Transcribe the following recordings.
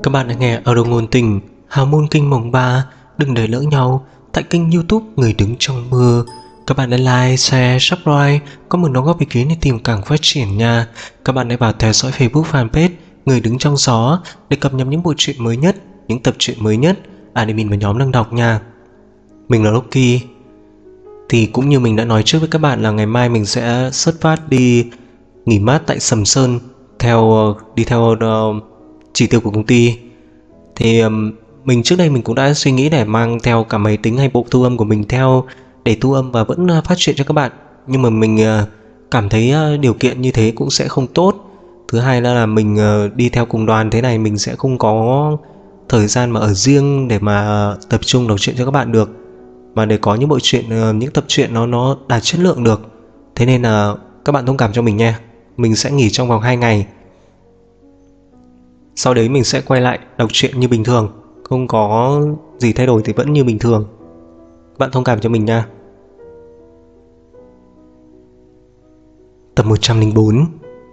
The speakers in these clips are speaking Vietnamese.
Các bạn đã nghe audio ngôn tình Hào môn kinh mồng 3. Đừng để lỡ nhau tại kênh YouTube Người đứng trong mưa. Các bạn hãy like, share, subscribe, có một đóng góp ý kiến để tìm càng phát triển nha. Các bạn hãy vào theo dõi Facebook fanpage Người đứng trong gió để cập nhật những bộ truyện mới nhất, những tập truyện mới nhất admin và nhóm đang đọc nha. Mình là Rocky. Thì cũng như mình đã nói trước với các bạn là ngày mai mình sẽ xuất phát đi nghỉ mát tại Sầm Sơn đi theo chỉ tiêu của công ty. Thì mình trước đây mình cũng đã suy nghĩ để mang theo cả máy tính hay bộ thu âm của mình theo để thu âm và vẫn phát chuyện cho các bạn. Nhưng mà mình cảm thấy điều kiện như thế cũng sẽ không tốt. Thứ hai là mình đi theo cùng đoàn thế này mình sẽ không có thời gian mà ở riêng để mà tập trung đọc truyện cho các bạn được, mà để có những bộ truyện, những tập truyện nó đạt chất lượng được. Thế nên là các bạn thông cảm cho mình nha. Mình sẽ nghỉ trong vòng 2 ngày. Sau đấy mình sẽ quay lại đọc truyện như bình thường, không có gì thay đổi thì vẫn như bình thường. Các bạn thông cảm cho mình nha. Tập 104.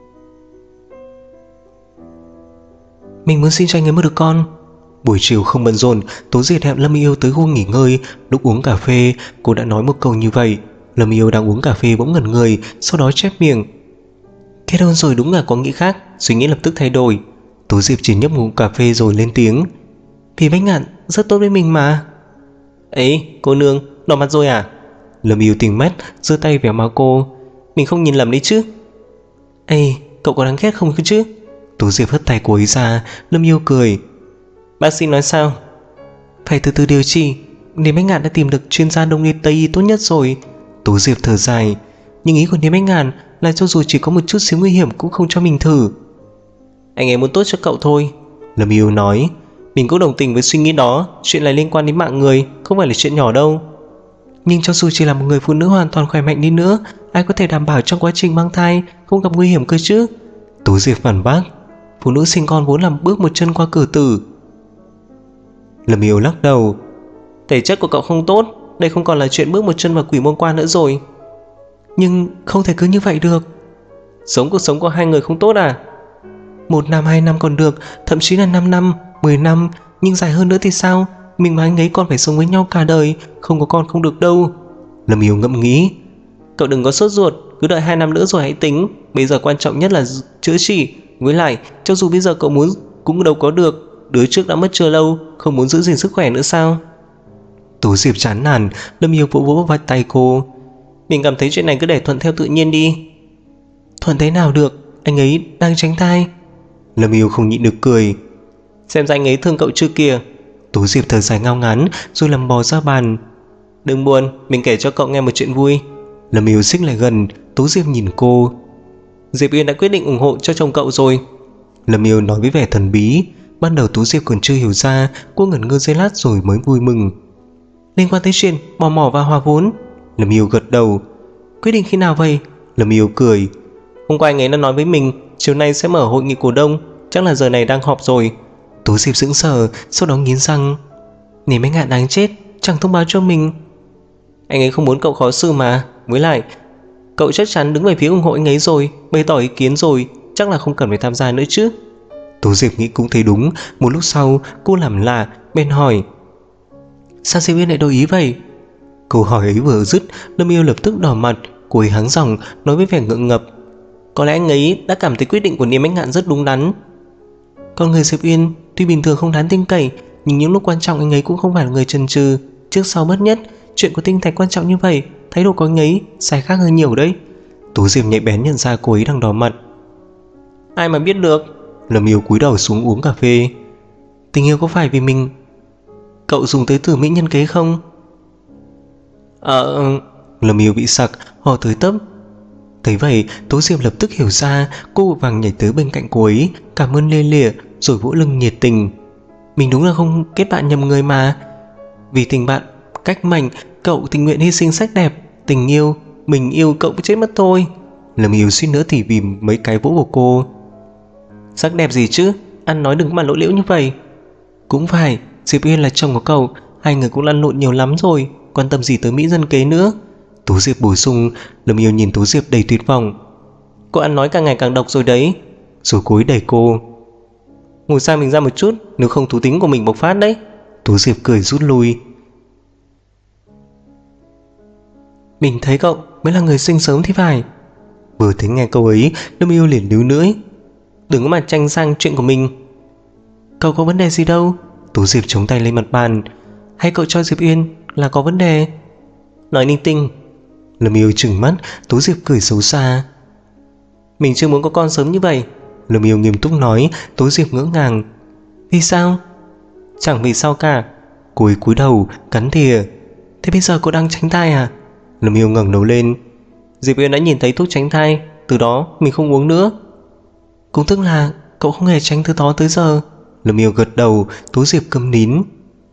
Mình muốn xin cho anh ấy một đứa con. Buổi chiều không bận rộn, Tố Diệt hẹn Lâm Yêu tới khu nghỉ ngơi. Lúc uống cà phê, cô đã nói một câu như vậy. Lâm Yêu đang uống cà phê bỗng ngẩn người, sau đó chép miệng. Kết hôn rồi đúng là có nghĩ khác. Suy nghĩ lập tức thay đổi. Tố Diệp chỉ nhấp ngụm cà phê rồi lên tiếng. Vì Bách Ngạn rất tốt với mình mà. Ấy, cô nương, đỏ mặt rồi à? Lâm Yêu tỉnh mắt, giơ tay véo má cô. Mình không nhìn lầm đấy chứ? Ê, cậu có đáng ghét không cơ chứ? Tố Diệp hất tay cô ấy ra. Lâm Yêu cười. Bác sĩ nói sao? Phải từ từ điều trị. Nên Bách Ngạn đã tìm được chuyên gia đông y Tây y tốt nhất rồi. Tố Diệp thở dài. Nhưng ý của Nên Bách Ngạn là cho dù chỉ có một chút xíu nguy hiểm cũng không cho mình thử. Anh ấy muốn tốt cho cậu thôi, Lâm Yêu nói. Mình cũng đồng tình với suy nghĩ đó. Chuyện này liên quan đến mạng người, không phải là chuyện nhỏ đâu. Nhưng cho dù chỉ là một người phụ nữ hoàn toàn khỏe mạnh đi nữa, ai có thể đảm bảo trong quá trình mang thai không gặp nguy hiểm cơ chứ? Tố Diệp phản bác. Phụ nữ sinh con vốn làm bước một chân qua cửa tử. Lâm Yêu lắc đầu. Thể chất của cậu không tốt, đây không còn là chuyện bước một chân vào quỷ môn quan nữa rồi. Nhưng không thể cứ như vậy được. Sống cuộc sống của hai người không tốt à? 1 năm 2 năm còn được, thậm chí là 5 năm 10 năm, nhưng dài hơn nữa thì sao? Mình và anh ấy còn phải sống với nhau cả đời, không có con không được đâu. Lâm Yêu ngẫm nghĩ. Cậu đừng có sốt ruột, cứ đợi 2 năm nữa rồi hãy tính. Bây giờ quan trọng nhất là chữa trị. Với lại, cho dù bây giờ cậu muốn cũng đâu có được. Đứa trước đã mất chưa lâu, không muốn giữ gìn sức khỏe nữa sao? Tố Diệp chán nản. Lâm Yêu vỗ vỗ vai tay cô. Mình cảm thấy chuyện này cứ để thuận theo tự nhiên đi. Thuận thế nào được, anh ấy đang tránh thai. Lâm Yêu không nhịn được cười. Xem ra anh ấy thương cậu chưa kìa. Tố Diệp thở dài ngao ngán rồi làm bò ra bàn. Đừng buồn, mình kể cho cậu nghe một chuyện vui. Lâm Yêu xích lại gần. Tố Diệp nhìn cô. Diệp Uyên đã quyết định ủng hộ cho chồng cậu rồi, Lâm Yêu nói với vẻ thần bí. Ban đầu Tố Diệp còn chưa hiểu ra. Cô ngẩn ngơ giây lát rồi mới vui mừng. Liên quan tới chuyện bỏ mỏ và hòa vốn? Lâm Yêu gật đầu. Quyết định khi nào vậy? Lâm Yêu cười. Hôm qua anh ấy đã nói với mình chiều nay sẽ mở hội nghị cổ đông, chắc là giờ này đang họp rồi. Tố Diệp sững sờ, sau đó nghiến răng. Nếu Bách Ngạn đáng chết, chẳng thông báo cho mình. Anh ấy không muốn cậu khó xử mà. Với lại, cậu chắc chắn đứng về phía ủng hộ anh ấy rồi, bày tỏ ý kiến rồi, chắc là không cần phải tham gia nữa chứ. Tố Diệp nghĩ cũng thấy đúng. Một lúc sau, cô làm lạ, bên hỏi. Sao Diệp Uyên lại đổi ý vậy? Câu hỏi ấy vừa dứt, Lâm Yêu lập tức đỏ mặt. Cô ấy hắng giọng, nói với vẻ ngượng ngập. Có lẽ anh ấy đã cảm thấy quyết định của Niềm Bách Ngạn rất đúng đắn. Con người Diệp Uyên tuy bình thường không đáng tin cậy, nhưng những lúc quan trọng anh ấy cũng không phải là người chần chừ, trước sau bất nhất. Chuyện của tinh thạch quan trọng như vậy, thái độ của anh ấy sai khác hơn nhiều đấy. Tố Diệp nhạy bén nhận ra cô ấy đang đỏ mặt. Ai mà biết được. Lâm Yêu cúi đầu xuống uống cà phê. Tình yêu có phải vì mình cậu dùng tới từ mỹ nhân kế không? Lâm Yêu bị sặc, ho tới tấp. Thấy vậy, Tố Diệp lập tức hiểu ra. Cô vội vàng nhảy tới bên cạnh cô ấy, cảm ơn lia lịa rồi vỗ lưng nhiệt tình. Mình đúng là không kết bạn nhầm người mà. Vì tình bạn cách mệnh, cậu tình nguyện hy sinh sắc đẹp. Tình yêu, mình yêu cậu chết mất thôi. Lâm Yêu suýt nữa thì vì mấy cái vỗ của cô. Sắc đẹp gì chứ, ăn nói đừng mà lộ liễu như vậy. Cũng phải, Diệp Uyên là chồng của cậu, hai người cũng lăn lộn nhiều lắm rồi, quan tâm gì tới mỹ nhân kế nữa. Tố Diệp bổ sung. Lâm Yêu nhìn Tố Diệp đầy tuyệt vọng. Cô ăn nói càng ngày càng độc rồi đấy. Rồi cô ấy đẩy cô. Ngồi xa mình ra một chút, nếu không thú tính của mình bộc phát đấy. Tú Diệp cười rút lui. Mình thấy cậu mới là người sinh sớm thì phải. Vừa thấy nghe câu ấy, Lâm Yêu liền líu lưỡi. Đừng có mà tranh sang chuyện của mình. Cậu có vấn đề gì đâu? Tú Diệp chống tay lên mặt bàn. Hay cậu cho Diệp Uyên là có vấn đề? Nói linh tinh. Lâm Yêu trừng mắt. Tú Diệp cười xấu xa. Mình chưa muốn có con sớm như vậy. Lâm Yêu nghiêm túc nói. Tú Diệp ngỡ ngàng. Vì sao? Chẳng vì sao cả. Cô ấy cúi đầu cắn thìa. Thế bây giờ cô đang tránh thai à? Lâm Yêu ngẩng đầu lên. Diệp Uyên đã nhìn thấy thuốc tránh thai, từ đó mình không uống nữa. Cũng tức là cậu không hề tránh từ đó tới giờ. Lâm Yêu gật đầu. Tú Diệp câm nín.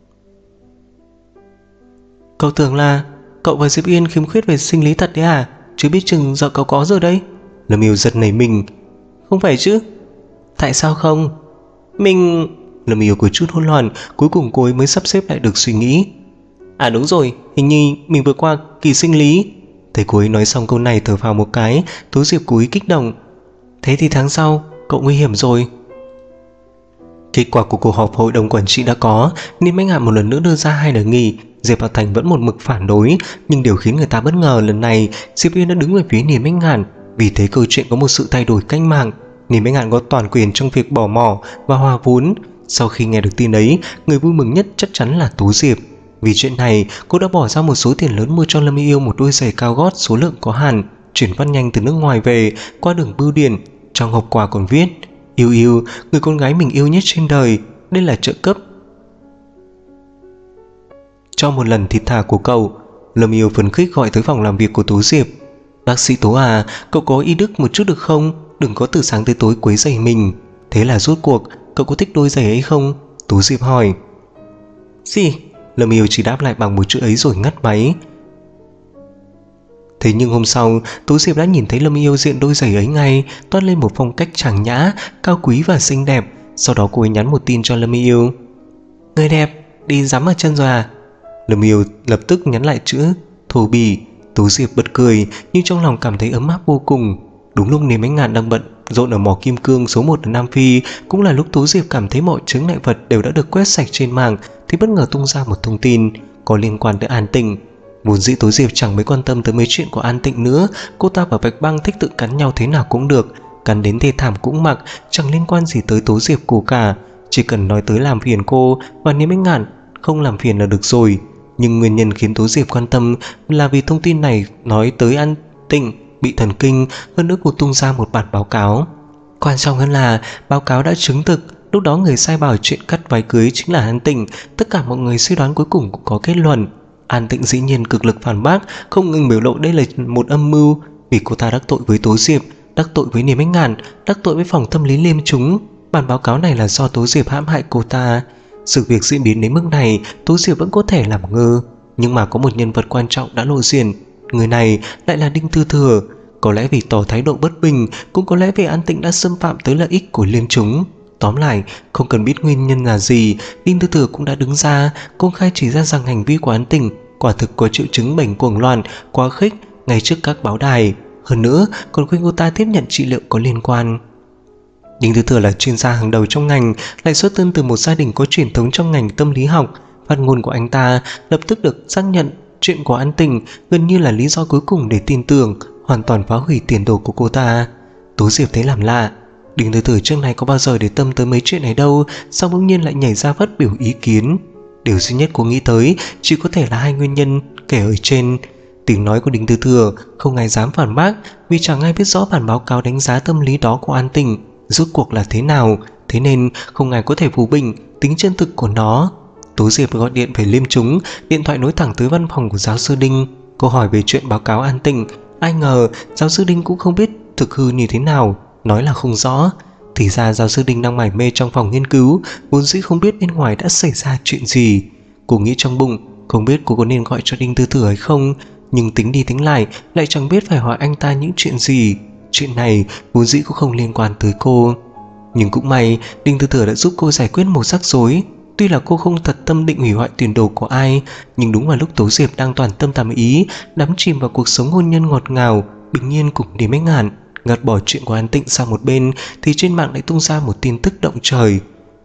Cậu tưởng là cậu và Diệp Uyên khiếm khuyết về sinh lý thật đấy à? Chứ biết chừng giờ cậu có rồi đấy. Lâm Yêu giật nảy mình. Không phải chứ? Tại sao không? Mình... Lâm Yêu có chút hỗn loạn. Cuối cùng cô ấy mới sắp xếp lại được suy nghĩ. À đúng rồi, hình như mình vừa qua kỳ sinh lý. Thấy cô ấy nói xong câu này thở phào một cái. Tú Diệp cố ý kích động. Thế thì tháng sau cậu nguy hiểm rồi. Kết quả của cuộc họp hội đồng quản trị đã có, nên Mạnh Ngạn một lần nữa đưa ra 2 lời nghỉ. Diệp Bảo Thành vẫn một mực phản đối, nhưng điều khiến người ta bất ngờ lần này Diệp Uyên đã đứng về phía Niên Mạnh Ngạn. Vì thế câu chuyện có một sự thay đổi cách mạng. Niên Mạnh Ngạn có toàn quyền trong việc bỏ mỏ và hòa vốn. Sau khi nghe được tin ấy, người vui mừng nhất chắc chắn là Tú Diệp. Vì chuyện này, cô đã bỏ ra một số tiền lớn mua cho Lâm Yêu một đôi giày cao gót số lượng có hạn, chuyển phát nhanh từ nước ngoài về qua đường bưu điện. Trong hộp quà còn viết: Yêu Yêu, người con gái mình yêu nhất trên đời, đây là trợ cấp cho một lần thịt thà của cậu. Lâm Yêu phấn khích gọi tới phòng làm việc của Tú Diệp. Bác sĩ Tố à, cậu có ý đức một chút được không? Đừng có từ sáng tới tối quấy rầy mình. Thế là rốt cuộc cậu có thích đôi giày ấy không? Tú Diệp hỏi. Gì? Lâm Yêu chỉ đáp lại bằng một chữ ấy rồi ngắt máy. Thế nhưng hôm sau, Tú Diệp đã nhìn thấy Lâm Yêu diện đôi giày ấy ngay, toát lên một phong cách trang nhã, cao quý và xinh đẹp. Sau đó cô ấy nhắn một tin cho Lâm Yêu. Người đẹp, đi dám ở chân rồi à? Lâm Yêu lập tức nhắn lại chữ thô bỉ. Tú Diệp bật cười, nhưng trong lòng cảm thấy ấm áp vô cùng. Đúng lúc Niềm Ánh Ngạn đang bận rộn ở mỏ kim cương số 1 ở Nam Phi, cũng là lúc Tú Diệp cảm thấy mọi chướng ngại vật đều đã được quét sạch trên mạng, thì bất ngờ tung ra một thông tin có liên quan tới An Tịnh. Vốn dĩ Tú Diệp chẳng mấy quan tâm tới mấy chuyện của An Tịnh nữa. Cô ta và Bạch Băng thích tự cắn nhau thế nào cũng được, cắn đến thê thảm cũng mặc, chẳng liên quan gì tới Tú Diệp cô cả. Chỉ cần nói tới làm phiền cô và Niềm Ánh Ngạn không làm phiền là được rồi. Nhưng nguyên nhân khiến Tú Diệp quan tâm là vì thông tin này nói tới An Tịnh bị thần kinh, hơn nữa cô tung ra một bản báo cáo. Quan trọng hơn là báo cáo đã chứng thực lúc đó người sai bảo chuyện cắt váy cưới chính là An Tịnh. Tất cả mọi người suy đoán cuối cùng cũng có kết luận. An Tịnh dĩ nhiên cực lực phản bác, không ngừng biểu lộ đây là một âm mưu, vì cô ta đắc tội với Tú Diệp, đắc tội với Niềm Ánh Ngạn, đắc tội với phòng tâm lý liêm chúng. Bản báo cáo này là do Tú Diệp hãm hại cô ta. Sự việc diễn biến đến mức này, Tú Diệp vẫn có thể làm ngơ, nhưng mà có một nhân vật quan trọng đã lộ diện. Người này lại là Đinh Tư Thừa. Có lẽ vì tỏ thái độ bất bình, cũng có lẽ vì An Tịnh đã xâm phạm tới lợi ích của liêm chúng. Tóm lại, không cần biết nguyên nhân là gì, Đinh Tư Thừa cũng đã đứng ra công khai chỉ ra rằng hành vi của An Tịnh quả thực có triệu chứng bệnh cuồng loạn, quá khích ngay trước các báo đài. Hơn nữa, còn khuyên cô ta tiếp nhận trị liệu có liên quan. Đinh Tư Thừa là chuyên gia hàng đầu trong ngành, lại xuất thân từ một gia đình có truyền thống trong ngành tâm lý học. Phát ngôn của anh ta lập tức được xác nhận. Chuyện của An Tịnh gần như là lý do cuối cùng để tin tưởng, hoàn toàn phá hủy tiền đồ của cô ta. Tú Diệp thấy làm lạ. Đinh Tư Thừa trước này có bao giờ để tâm tới mấy chuyện này đâu, sao bỗng nhiên lại nhảy ra phát biểu ý kiến. Điều duy nhất cô nghĩ tới chỉ có thể là 2 nguyên nhân kể ở trên. Tiếng nói của Đinh Tư Thừa không ai dám phản bác, vì chẳng ai biết rõ bản báo cáo đánh giá tâm lý đó của An Tịnh rốt cuộc là thế nào, thế nên không ai có thể phủ bình tính chân thực của nó. Tú Diệp gọi điện về liêm chúng, điện thoại nối thẳng tới văn phòng của giáo sư Đinh. Cô hỏi về chuyện báo cáo An Tịnh. Ai ngờ giáo sư Đinh cũng không biết thực hư như thế nào, nói là không rõ. Thì ra giáo sư Đinh đang mải mê trong phòng nghiên cứu, vốn dĩ không biết bên ngoài đã xảy ra chuyện gì. Cô nghĩ trong bụng, không biết cô có nên gọi cho Đinh Tư Thừa hay không, nhưng tính đi tính lại chẳng biết phải hỏi anh ta những chuyện gì. Chuyện này vốn dĩ cũng không liên quan tới cô. Nhưng cũng may Đinh Tư Thừa đã giúp cô giải quyết một rắc rối. Tuy là cô không thật tâm định hủy hoại tiền đồ của ai, nhưng đúng vào lúc Tú Diệp đang toàn tâm tàm ý đắm chìm vào cuộc sống hôn nhân ngọt ngào bình yên cùng Niềm Ánh Ngạn, gạt bỏ chuyện của An Tịnh sang một bên, thì trên mạng lại tung ra một tin tức động trời.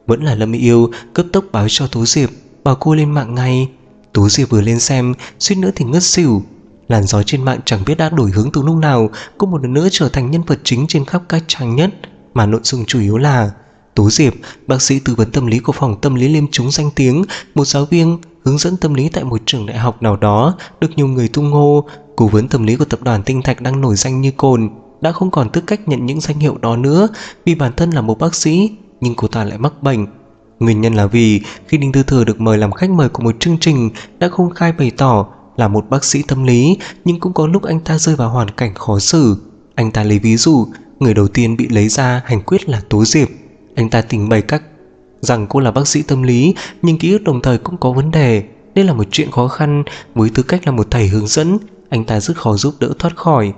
Vẫn là Lâm Yêu cấp tốc báo cho Tố Diệp, bảo cô lên mạng ngay. Tố Diệp vừa lên xem, suýt nữa thì ngất xỉu. Làn gió trên mạng chẳng biết đã đổi hướng từ lúc nào, cô một lần nữa trở thành nhân vật chính trên khắp các trang nhất, mà nội dung chủ yếu là Tố Diệp, bác sĩ tư vấn tâm lý của phòng tâm lý liêm chúng danh tiếng, một giáo viên hướng dẫn tâm lý tại một trường đại học nào đó, được nhiều người tung hô. Cố vấn tâm lý của tập đoàn Tinh Thạch đang nổi danh như cồn, đã không còn tư cách nhận những danh hiệu đó nữa, vì bản thân là một bác sĩ, nhưng cô ta lại mắc bệnh. Nguyên nhân là vì khi Đinh Tư Thừa được mời làm khách mời của một chương trình, đã công khai bày tỏ là một bác sĩ tâm lý, nhưng cũng có lúc anh ta rơi vào hoàn cảnh khó xử. Anh ta lấy ví dụ, người đầu tiên bị lấy ra hành quyết là Tố Diệp. Anh ta trình bày rằng cô là bác sĩ tâm lý, nhưng ký ức đồng thời cũng có vấn đề. Đây là một chuyện khó khăn, với tư cách là một thầy hướng dẫn, anh ta rất khó giúp đỡ thoát khỏi.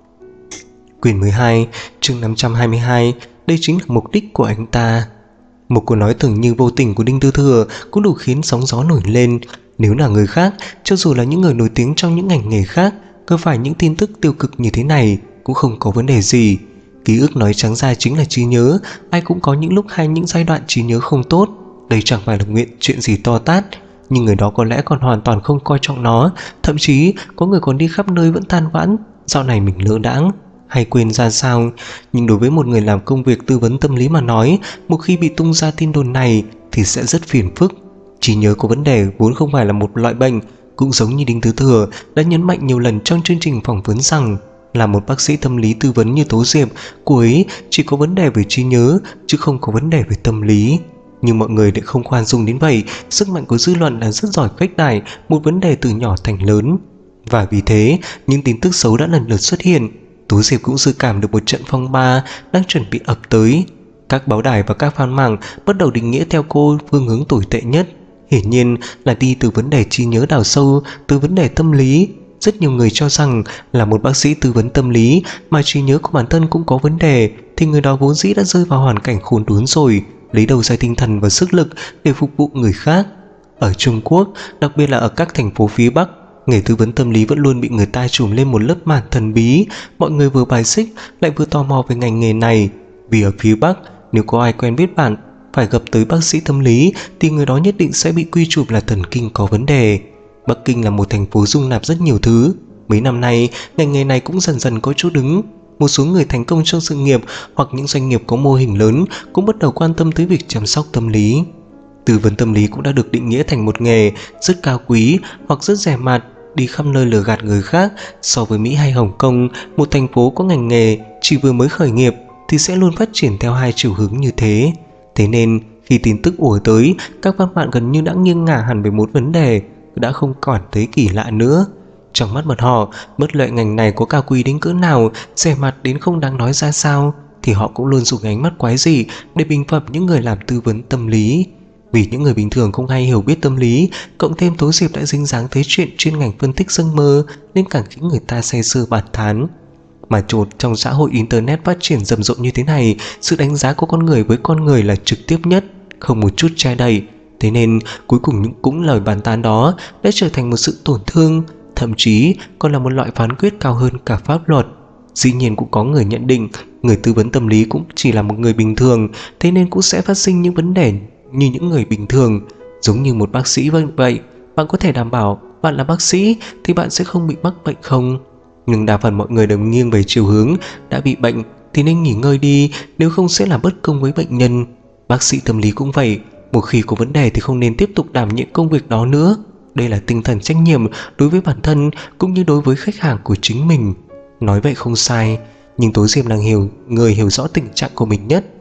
Quyển 12, chương 522, đây chính là mục đích của anh ta. Một câu nói tưởng như vô tình của Đinh Tư Thừa cũng đủ khiến sóng gió nổi lên. Nếu là người khác, cho dù là những người nổi tiếng trong những ngành nghề khác, cứ phải những tin tức tiêu cực như thế này cũng không có vấn đề gì. Ký ức nói trắng ra chính là trí nhớ, ai cũng có những lúc hay những giai đoạn trí nhớ không tốt. Đây chẳng phải là chuyện gì to tát, nhưng người đó có lẽ còn hoàn toàn không coi trọng nó. Thậm chí có người còn đi khắp nơi vẫn than vãn dạo này mình lỡ đãng hay quên ra sao. Nhưng đối với một người làm công việc tư vấn tâm lý mà nói, một khi bị tung ra tin đồn này thì sẽ rất phiền phức. Trí nhớ có vấn đề vốn không phải là một loại bệnh. Cũng giống như Đinh Tư Thừa đã nhấn mạnh nhiều lần trong chương trình phỏng vấn rằng, là một bác sĩ tâm lý tư vấn như Tố Diệp, cô ấy chỉ có vấn đề về trí nhớ chứ không có vấn đề về tâm lý. Nhưng mọi người lại không khoan dung đến vậy. Sức mạnh của dư luận là rất giỏi khuếch đại một vấn đề từ nhỏ thành lớn, và vì thế những tin tức xấu đã lần lượt xuất hiện. Tố Diệp cũng dự cảm được một trận phong ba đang chuẩn bị ập tới. Các báo đài và các fan mạng bắt đầu định nghĩa theo cô phương hướng tồi tệ nhất, hiển nhiên là đi từ vấn đề trí nhớ đào sâu từ vấn đề tâm lý. Rất nhiều người cho rằng là một bác sĩ tư vấn tâm lý mà trí nhớ của bản thân cũng có vấn đề thì người đó vốn dĩ đã rơi vào hoàn cảnh khốn đốn rồi, lấy đâu ra tinh thần và sức lực để phục vụ người khác. Ở Trung Quốc, đặc biệt là ở các thành phố phía Bắc, nghề tư vấn tâm lý vẫn luôn bị người ta trùm lên một lớp màn thần bí. Mọi người vừa bài xích lại vừa tò mò về ngành nghề này. Vì ở phía Bắc, nếu có ai quen biết bạn phải gặp tới bác sĩ tâm lý thì người đó nhất định sẽ bị quy chụp là thần kinh có vấn đề. Bắc Kinh là một thành phố dung nạp rất nhiều thứ. Mấy năm nay, ngành nghề này cũng dần dần có chỗ đứng. Một số người thành công trong sự nghiệp hoặc những doanh nghiệp có mô hình lớn cũng bắt đầu quan tâm tới việc chăm sóc tâm lý. Tư vấn tâm lý cũng đã được định nghĩa thành một nghề rất cao quý hoặc rất rẻ mạt, đi khắp nơi lừa gạt người khác. So với Mỹ hay Hồng Kông, một thành phố có ngành nghề chỉ vừa mới khởi nghiệp thì sẽ luôn phát triển theo hai chiều hướng như thế. Thế nên khi tin tức ùa tới, các văn bản gần như đã nghiêng ngả hẳn về một vấn đề, đã không còn thấy kỳ lạ nữa. Trong mắt bọn họ, bất luận ngành này có cao quý đến cỡ nào, rẻ mạt đến không đáng nói ra sao, thì họ cũng luôn dùng ánh mắt quái dị để bình phẩm những người làm tư vấn tâm lý. Vì những người bình thường không hay hiểu biết tâm lý, cộng thêm Tố Diệp đã dính dáng tới chuyện chuyên ngành phân tích giấc mơ, nên càng khiến người ta say sưa bạt thán. Mà trong xã hội internet phát triển rầm rộ như thế này, sự đánh giá của con người với con người là trực tiếp nhất, không một chút che đậy. Thế nên cuối cùng cũng lời bàn tán đó đã trở thành một sự tổn thương, thậm chí còn là một loại phán quyết cao hơn cả pháp luật. Dĩ nhiên cũng có người nhận định người tư vấn tâm lý cũng chỉ là một người bình thường, thế nên cũng sẽ phát sinh những vấn đề như những người bình thường. Giống như một bác sĩ vậy, bạn có thể đảm bảo bạn là bác sĩ thì bạn sẽ không bị mắc bệnh không? Nhưng đa phần mọi người đều nghiêng về chiều hướng đã bị bệnh thì nên nghỉ ngơi đi, nếu không sẽ là bất công với bệnh nhân. Bác sĩ tâm lý cũng vậy, một khi có vấn đề thì không nên tiếp tục đảm nhiệm công việc đó nữa. Đây là tinh thần trách nhiệm đối với bản thân cũng như đối với khách hàng của chính mình. Nói vậy không sai, nhưng Tố Diệp là người hiểu rõ tình trạng của mình nhất.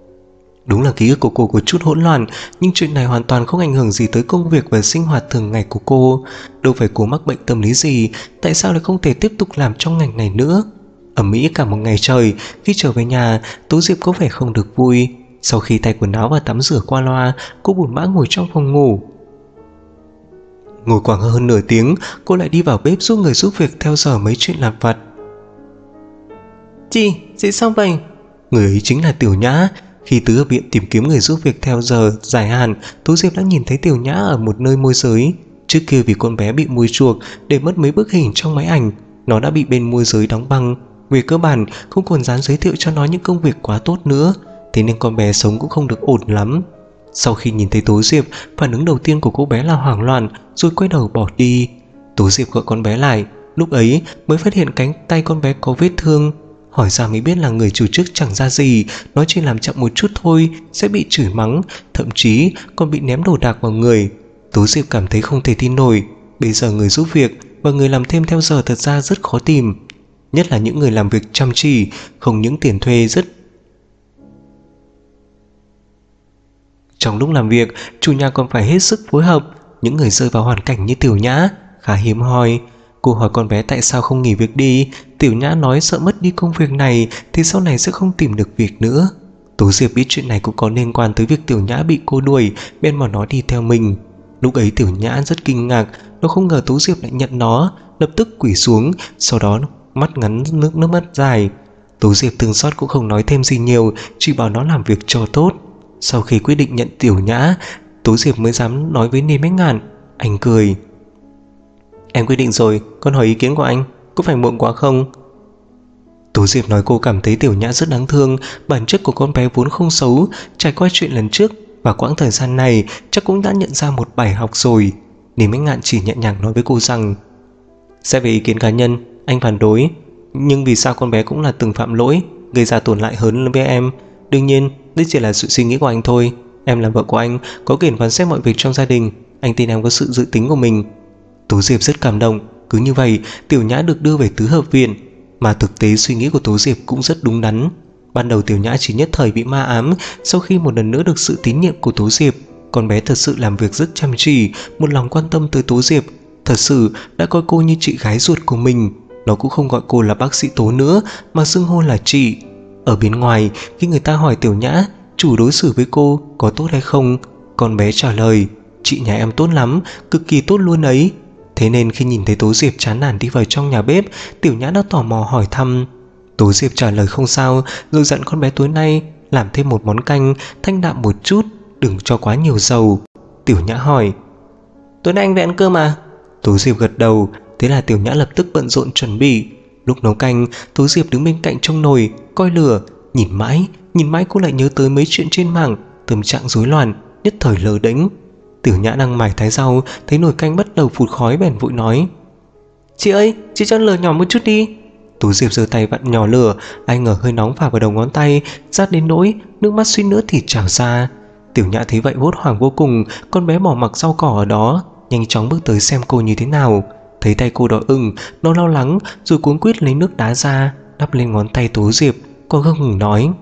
Đúng là ký ức của cô có chút hỗn loạn, nhưng chuyện này hoàn toàn không ảnh hưởng gì tới công việc và sinh hoạt thường ngày của cô. Đâu phải cô mắc bệnh tâm lý gì, tại sao lại không thể tiếp tục làm trong ngành này nữa? Ở Mỹ cả một ngày trời, khi trở về nhà, Tố Diệp có vẻ không được vui. Sau khi thay quần áo và tắm rửa qua loa, cô buồn bã ngồi trong phòng ngủ. Ngồi khoảng hơn nửa tiếng, cô lại đi vào bếp giúp người giúp việc theo giờ mấy chuyện lặt vặt. Chị sao vậy? Người ấy chính là Tiểu Nhã. Khi Tứ ở viện tìm kiếm người giúp việc theo giờ dài hạn, Tố Diệp đã nhìn thấy Tiểu Nhã ở một nơi môi giới. Trước kia vì con bé bị mua chuộc để mất mấy bức hình trong máy ảnh, nó đã bị bên môi giới đóng băng. Về cơ bản không còn dám giới thiệu cho nó những công việc quá tốt nữa, thế nên con bé sống cũng không được ổn lắm. Sau khi nhìn thấy Tố Diệp, phản ứng đầu tiên của cô bé là hoảng loạn rồi quay đầu bỏ đi. Tố Diệp gọi con bé lại, lúc ấy mới phát hiện cánh tay con bé có vết thương. Hỏi ra mới biết là người chủ trước chẳng ra gì, nó chỉ làm chậm một chút thôi sẽ bị chửi mắng, thậm chí còn bị ném đồ đạc vào người. Tố Diệp cảm thấy không thể tin nổi, bây giờ người giúp việc và người làm thêm theo giờ thật ra rất khó tìm, nhất là những người làm việc chăm chỉ, không những tiền thuê rất. Trong lúc làm việc, chủ nhà còn phải hết sức phối hợp. Những người rơi vào hoàn cảnh như Tiểu Nhã khá hiếm hoi. Cô hỏi con bé tại sao không nghỉ việc đi. Tiểu Nhã nói sợ mất đi công việc này thì sau này sẽ không tìm được việc nữa. Tố Diệp biết chuyện này cũng có liên quan tới việc Tiểu Nhã bị cô đuổi, bên mà nó đi theo mình. Lúc ấy Tiểu Nhã rất kinh ngạc, nó không ngờ Tố Diệp lại nhận nó, lập tức quỳ xuống, sau đó mắt ngắn nước mắt dài. Tố Diệp thương xót cũng không nói thêm gì nhiều, chỉ bảo nó làm việc cho tốt. Sau khi quyết định nhận Tiểu Nhã, Tố Diệp mới dám nói với Ninh Bách Ngạn. Anh cười. Em quyết định rồi, con hỏi ý kiến của anh, có phải muộn quá không? Tố Diệp nói cô cảm thấy Tiểu Nhã rất đáng thương, bản chất của con bé vốn không xấu, trải qua chuyện lần trước và quãng thời gian này chắc cũng đã nhận ra một bài học rồi. Ninh Bách Ngạn chỉ nhẹ nhàng nói với cô rằng sẽ về ý kiến cá nhân, anh phản đối, nhưng vì sao con bé cũng là từng phạm lỗi, gây ra tổn hại hơn với em. Đương nhiên, đây chỉ là sự suy nghĩ của anh thôi. Em là vợ của anh, có quyền phán xét mọi việc trong gia đình. Anh tin em có sự dự tính của mình. Tố Diệp rất cảm động. Cứ như vậy, Tiểu Nhã được đưa về tứ hợp viện. Mà thực tế suy nghĩ của Tố Diệp cũng rất đúng đắn. Ban đầu Tiểu Nhã chỉ nhất thời bị ma ám. Sau khi một lần nữa được sự tín nhiệm của Tố Diệp, con bé thật sự làm việc rất chăm chỉ, một lòng quan tâm tới Tố Diệp, thật sự đã coi cô như chị gái ruột của mình. Nó cũng không gọi cô là bác sĩ Tố nữa, mà xưng hô là chị. Ở bên ngoài, khi người ta hỏi Tiểu Nhã chủ đối xử với cô có tốt hay không, con bé trả lời chị nhà em tốt lắm, cực kỳ tốt luôn ấy. Thế nên khi nhìn thấy Tố Diệp chán nản đi vào trong nhà bếp, Tiểu Nhã đã tò mò hỏi thăm. Tố Diệp trả lời không sao, rồi dặn con bé tối nay làm thêm một món canh thanh đạm một chút, đừng cho quá nhiều dầu. Tiểu Nhã hỏi tối nay anh về ăn cơm à? Tố Diệp gật đầu. Thế là Tiểu Nhã lập tức bận rộn chuẩn bị. Lúc nấu canh, Tố Diệp đứng bên cạnh trong nồi coi lửa, nhìn mãi cô lại nhớ tới mấy chuyện trên mạng, tâm trạng rối loạn, nhất thời lờ đễnh. Tiểu Nhã đang mải thái rau, thấy nồi canh bắt đầu phụt khói bèn vội nói chị ơi, chị cho lửa nhỏ một chút đi. Tố Diệp giơ tay vặn nhỏ lửa, ai ngờ hơi nóng phả vào đầu ngón tay, rát đến nỗi nước mắt suýt nữa thì trào ra. Tiểu Nhã thấy vậy hốt hoảng vô cùng, con bé bỏ mặc rau cỏ ở đó, nhanh chóng bước tới xem cô như thế nào. Thấy tay cô đỏ ửng, nó lo lắng rồi cuống quýt lấy nước đá ra đắp lên ngón tay Tố Diệp. Cô ngưng ngừng nói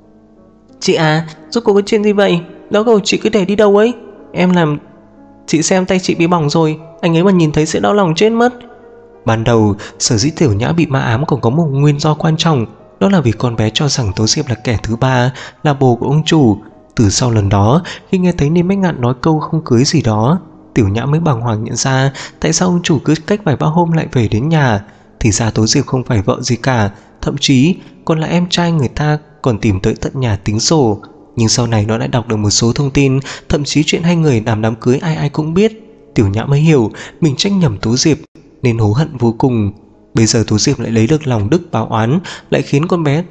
chị à, rốt cuộc có chuyện gì vậy? Đó cầu chị cứ để đi đâu ấy? Em làm chị xem tay chị bị bỏng rồi, anh ấy mà nhìn thấy sẽ đau lòng chết mất. Ban đầu sở dĩ Tiểu Nhã bị ma ám còn có một nguyên do quan trọng, đó là vì con bé cho rằng Tố Diệp là kẻ thứ ba, là bồ của ông chủ. Từ sau lần đó, khi nghe thấy Ninh Bách Ngạn nói câu không cưới gì đó, Tiểu Nhã mới bàng hoàng nhận ra tại sao ông chủ cứ cách vài ba hôm lại về đến nhà. Thì ra Tố Diệp không phải vợ gì cả, thậm chí còn là em trai người ta, còn tìm tới tận nhà tính sổ. Nhưng sau này nó lại đọc được một số thông tin, thậm chí chuyện hai người làm đám cưới ai ai cũng biết. Tiểu Nhã mới hiểu mình trách nhầm Tố Diệp nên hối hận vô cùng. Bây giờ Tố Diệp lại lấy được lòng đức báo oán, lại khiến con bé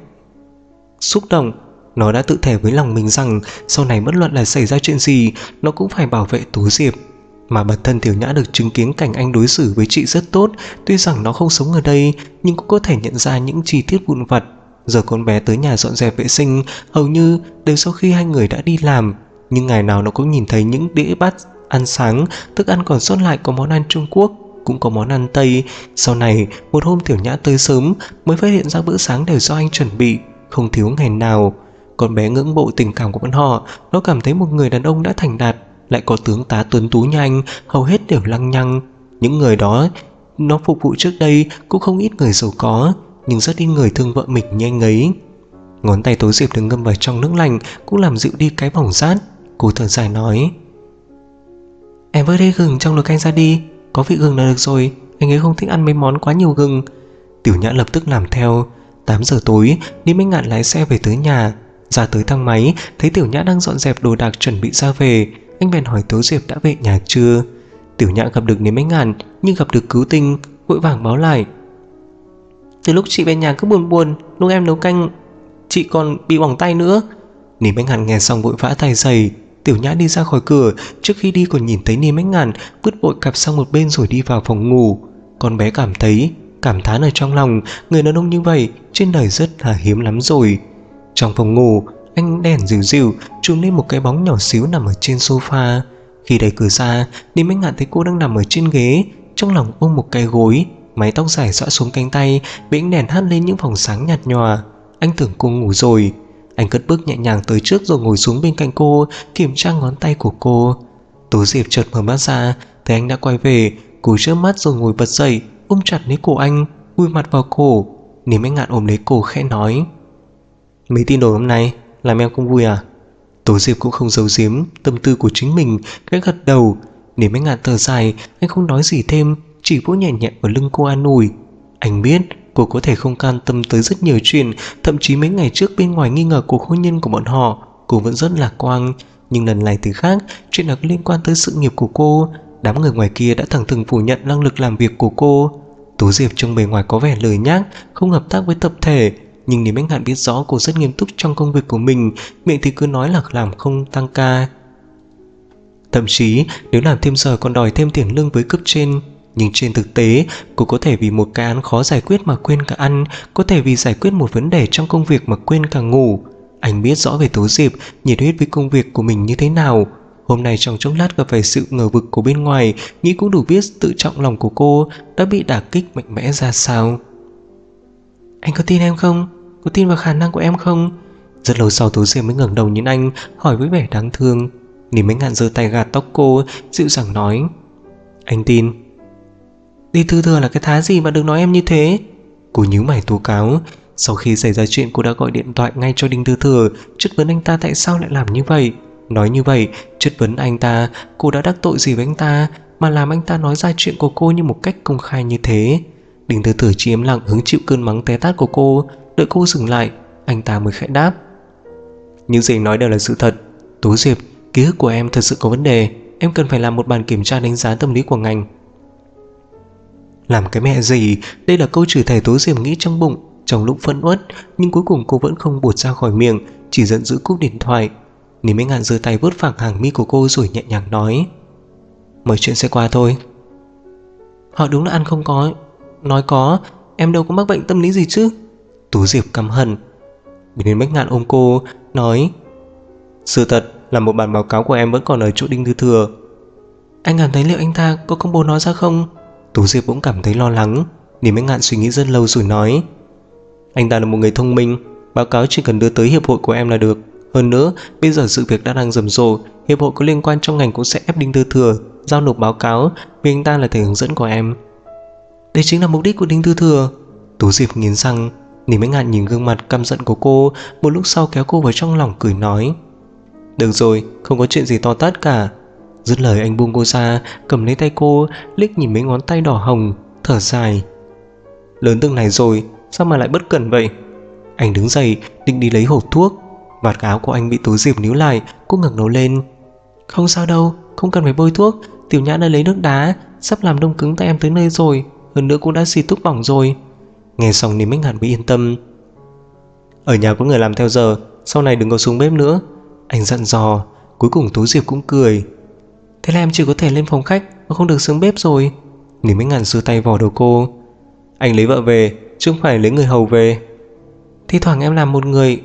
xúc động. Nó đã tự thề với lòng mình rằng sau này bất luận là xảy ra chuyện gì, nó cũng phải bảo vệ Tố Diệp. Mà bản thân Tiểu Nhã được chứng kiến cảnh anh đối xử với chị rất tốt. Tuy rằng nó không sống ở đây, nhưng cũng có thể nhận ra những chi tiết vụn vặt. Giờ con bé tới nhà dọn dẹp vệ sinh hầu như đều sau khi hai người đã đi làm, nhưng ngày nào nó cũng nhìn thấy những đĩa bát ăn sáng, thức ăn còn sót lại có món ăn Trung Quốc, cũng có món ăn Tây. Sau này một hôm Tiểu Nhã tới sớm mới phát hiện ra bữa sáng đều do anh chuẩn bị, không thiếu ngày nào. Con bé ngưỡng mộ tình cảm của bọn họ. Nó cảm thấy một người đàn ông đã thành đạt, lại có tướng tá tuấn tú như anh, hầu hết đều lăng nhăng. Những người đó nó phục vụ trước đây cũng không ít người giàu có, nhưng rất ít người thương vợ mình như anh ấy. Ngón tay Tố Diệp được ngâm vào trong nước lạnh cũng làm dịu đi cái bỏng rát. Cô thở dài nói em vơi đây gừng trong nồi canh ra đi, có vị gừng là được rồi, anh ấy không thích ăn mấy món quá nhiều gừng. Tiểu Nhã lập tức làm theo. 8 giờ tối, Ninh Bách Ngạn lái xe về tới nhà. Ra tới thang máy, thấy Tiểu Nhã đang dọn dẹp đồ đạc chuẩn bị ra về. Anh bèn hỏi Tố Diệp đã về nhà chưa. Tiểu Nhã gặp được Ninh Bách Ngạn nhưng gặp được Cứu Tinh, vội vàng báo lại từ lúc chị về nhà cứ buồn buồn, lúc em nấu canh chị còn bị bỏng tay nữa. Ninh Bách Ngạn nghe xong vội vã tay giày. Tiểu Nhã đi ra khỏi cửa, trước khi đi còn nhìn thấy Niêm Bách Ngạn vứt vội cặp sang một bên rồi đi vào phòng ngủ. Con bé cảm thán ở trong lòng, người đàn ông như vậy trên đời rất là hiếm lắm rồi. Trong phòng ngủ, ánh đèn dịu dịu chùm lên một cái bóng nhỏ xíu nằm ở trên sofa. Khi đẩy cửa ra, Niêm Bách Ngạn thấy cô đang nằm ở trên ghế, trong lòng ôm một cái gối, mái tóc dài xõa xuống cánh tay, bị ánh đèn hắt lên những vòng sáng nhạt nhòa. Anh tưởng cô ngủ rồi. Anh cất bước nhẹ nhàng tới trước rồi ngồi xuống bên cạnh cô, kiểm tra ngón tay của cô. Tố Diệp chợt mở mắt ra, thấy anh đã quay về. Cô chớp mắt rồi ngồi bật dậy, ôm chặt lấy cổ anh, vùi mặt vào cổ. Niêm Bách Ngạn ôm lấy cổ khẽ nói: "Mấy tin đồn hôm nay làm em không vui à?" Tố Diệp cũng không giấu giếm tâm tư của chính mình, khẽ gật đầu. Niêm Bách Ngạn thở dài, anh không nói gì thêm, chỉ vỗ nhẹ nhẹ vào lưng cô an ủi. Anh biết cô có thể không can tâm tới rất nhiều chuyện, thậm chí mấy ngày trước bên ngoài nghi ngờ cuộc hôn nhân của bọn họ, cô vẫn rất lạc quan. Nhưng lần này thì khác, chuyện là liên quan tới sự nghiệp của cô. Đám người ngoài kia đã thẳng thừng phủ nhận năng lực làm việc của cô. Tố Diệp trông bề ngoài có vẻ lười nhác, không hợp tác với tập thể, nhưng Niêm Bách Ngạn biết rõ cô rất nghiêm túc trong công việc của mình, miệng thì cứ nói là làm không tăng ca. Thậm chí nếu làm thêm giờ còn đòi thêm tiền lương với cấp trên. Nhưng trên thực tế, cô có thể vì một cái án khó giải quyết mà quên cả ăn, có thể vì giải quyết một vấn đề trong công việc mà quên cả ngủ. Anh biết rõ về Tố Diệp nhiệt huyết với công việc của mình như thế nào. Hôm nay trong chốc lát gặp phải sự ngờ vực của bên ngoài, nghĩ cũng đủ biết tự trọng lòng của cô đã bị đả kích mạnh mẽ ra sao. "Anh có tin em không? Có tin vào khả năng của em không?" Rất lâu sau Tố Diệp mới ngẩng đầu nhìn anh, hỏi với vẻ đáng thương. Niêm Bách Ngạn giơ tay gạt tóc cô, dịu dàng nói: "Anh tin." "Đi thư thừa là cái thá gì mà đừng nói em như thế." Cô nhíu mày tố cáo. Sau khi xảy ra chuyện, cô đã gọi điện thoại ngay cho Đinh Thư Thừa, chất vấn anh ta tại sao lại làm như vậy. Nói như vậy, chất vấn anh ta cô đã đắc tội gì với anh ta mà làm anh ta nói ra chuyện của cô như một cách công khai như thế. Đinh Thư Thừa chỉ im lặng hứng chịu cơn mắng té tát của cô. Đợi cô dừng lại, anh ta mới khẽ đáp: "Những gì nói đều là sự thật. Tố Diệp, ký ức của em thật sự có vấn đề. Em cần phải làm một bản kiểm tra đánh giá tâm lý của ngành." Làm cái mẹ gì? Đây là câu chửi thề Tố Diệp nghĩ trong bụng, trong lúc phẫn uất, nhưng cuối cùng cô vẫn không buột ra khỏi miệng, chỉ giận dữ cúp điện thoại. Niêm Bách Ngạn giơ tay vuốt phẳng hàng mi của cô rồi nhẹ nhàng nói: "Mọi chuyện sẽ qua thôi." "Họ đúng là ăn không có nói có, em đâu có mắc bệnh tâm lý gì chứ." Tố Diệp căm hận. Niêm Bách Ngạn ôm cô nói: "Sự thật là một bản báo cáo của em vẫn còn ở chỗ Đinh Thư Thừa." "Anh cảm thấy liệu anh ta có công bố nó ra không?" Tố Diệp cũng cảm thấy lo lắng. Niêm Bách Ngạn suy nghĩ rất lâu rồi nói: "Anh ta là một người thông minh, báo cáo chỉ cần đưa tới hiệp hội của em là được. Hơn nữa, bây giờ sự việc đã đang rầm rộ, hiệp hội có liên quan trong ngành cũng sẽ ép Đinh Thư Thừa giao nộp báo cáo vì anh ta là thầy hướng dẫn của em." "Đây chính là mục đích của Đinh Thư Thừa." Tố Diệp nghiến răng. Niêm Bách Ngạn nhìn gương mặt căm giận của cô, một lúc sau kéo cô vào trong lòng cười nói: "Được rồi, không có chuyện gì to tát cả." Dứt lời anh buông cô ra, cầm lấy tay cô, liếc nhìn mấy ngón tay đỏ hồng, thở dài: "Lớn từng này rồi, sao mà lại bất cẩn vậy?" Anh đứng dậy, định đi lấy hộp thuốc. Vạt áo của anh bị Tố Diệp níu lại. Cô ngẩng đầu lên: "Không sao đâu, không cần phải bôi thuốc. Tiểu Nhã đã lấy nước đá, sắp làm đông cứng tay em tới nơi rồi. Hơn nữa cũng đã xịt thuốc bỏng rồi." Nghe xong Niêm Bách Ngạn mới yên tâm. "Ở nhà có người làm theo giờ, sau này đừng có xuống bếp nữa," anh dặn dò. Cuối cùng Tố Diệp cũng cười: "Thế là em chỉ có thể lên phòng khách mà không được xuống bếp rồi." Niêm Bách Ngạn giơ tay vò đầu cô: "Anh lấy vợ về chứ không phải lấy người hầu về." "Thi thoảng em làm một người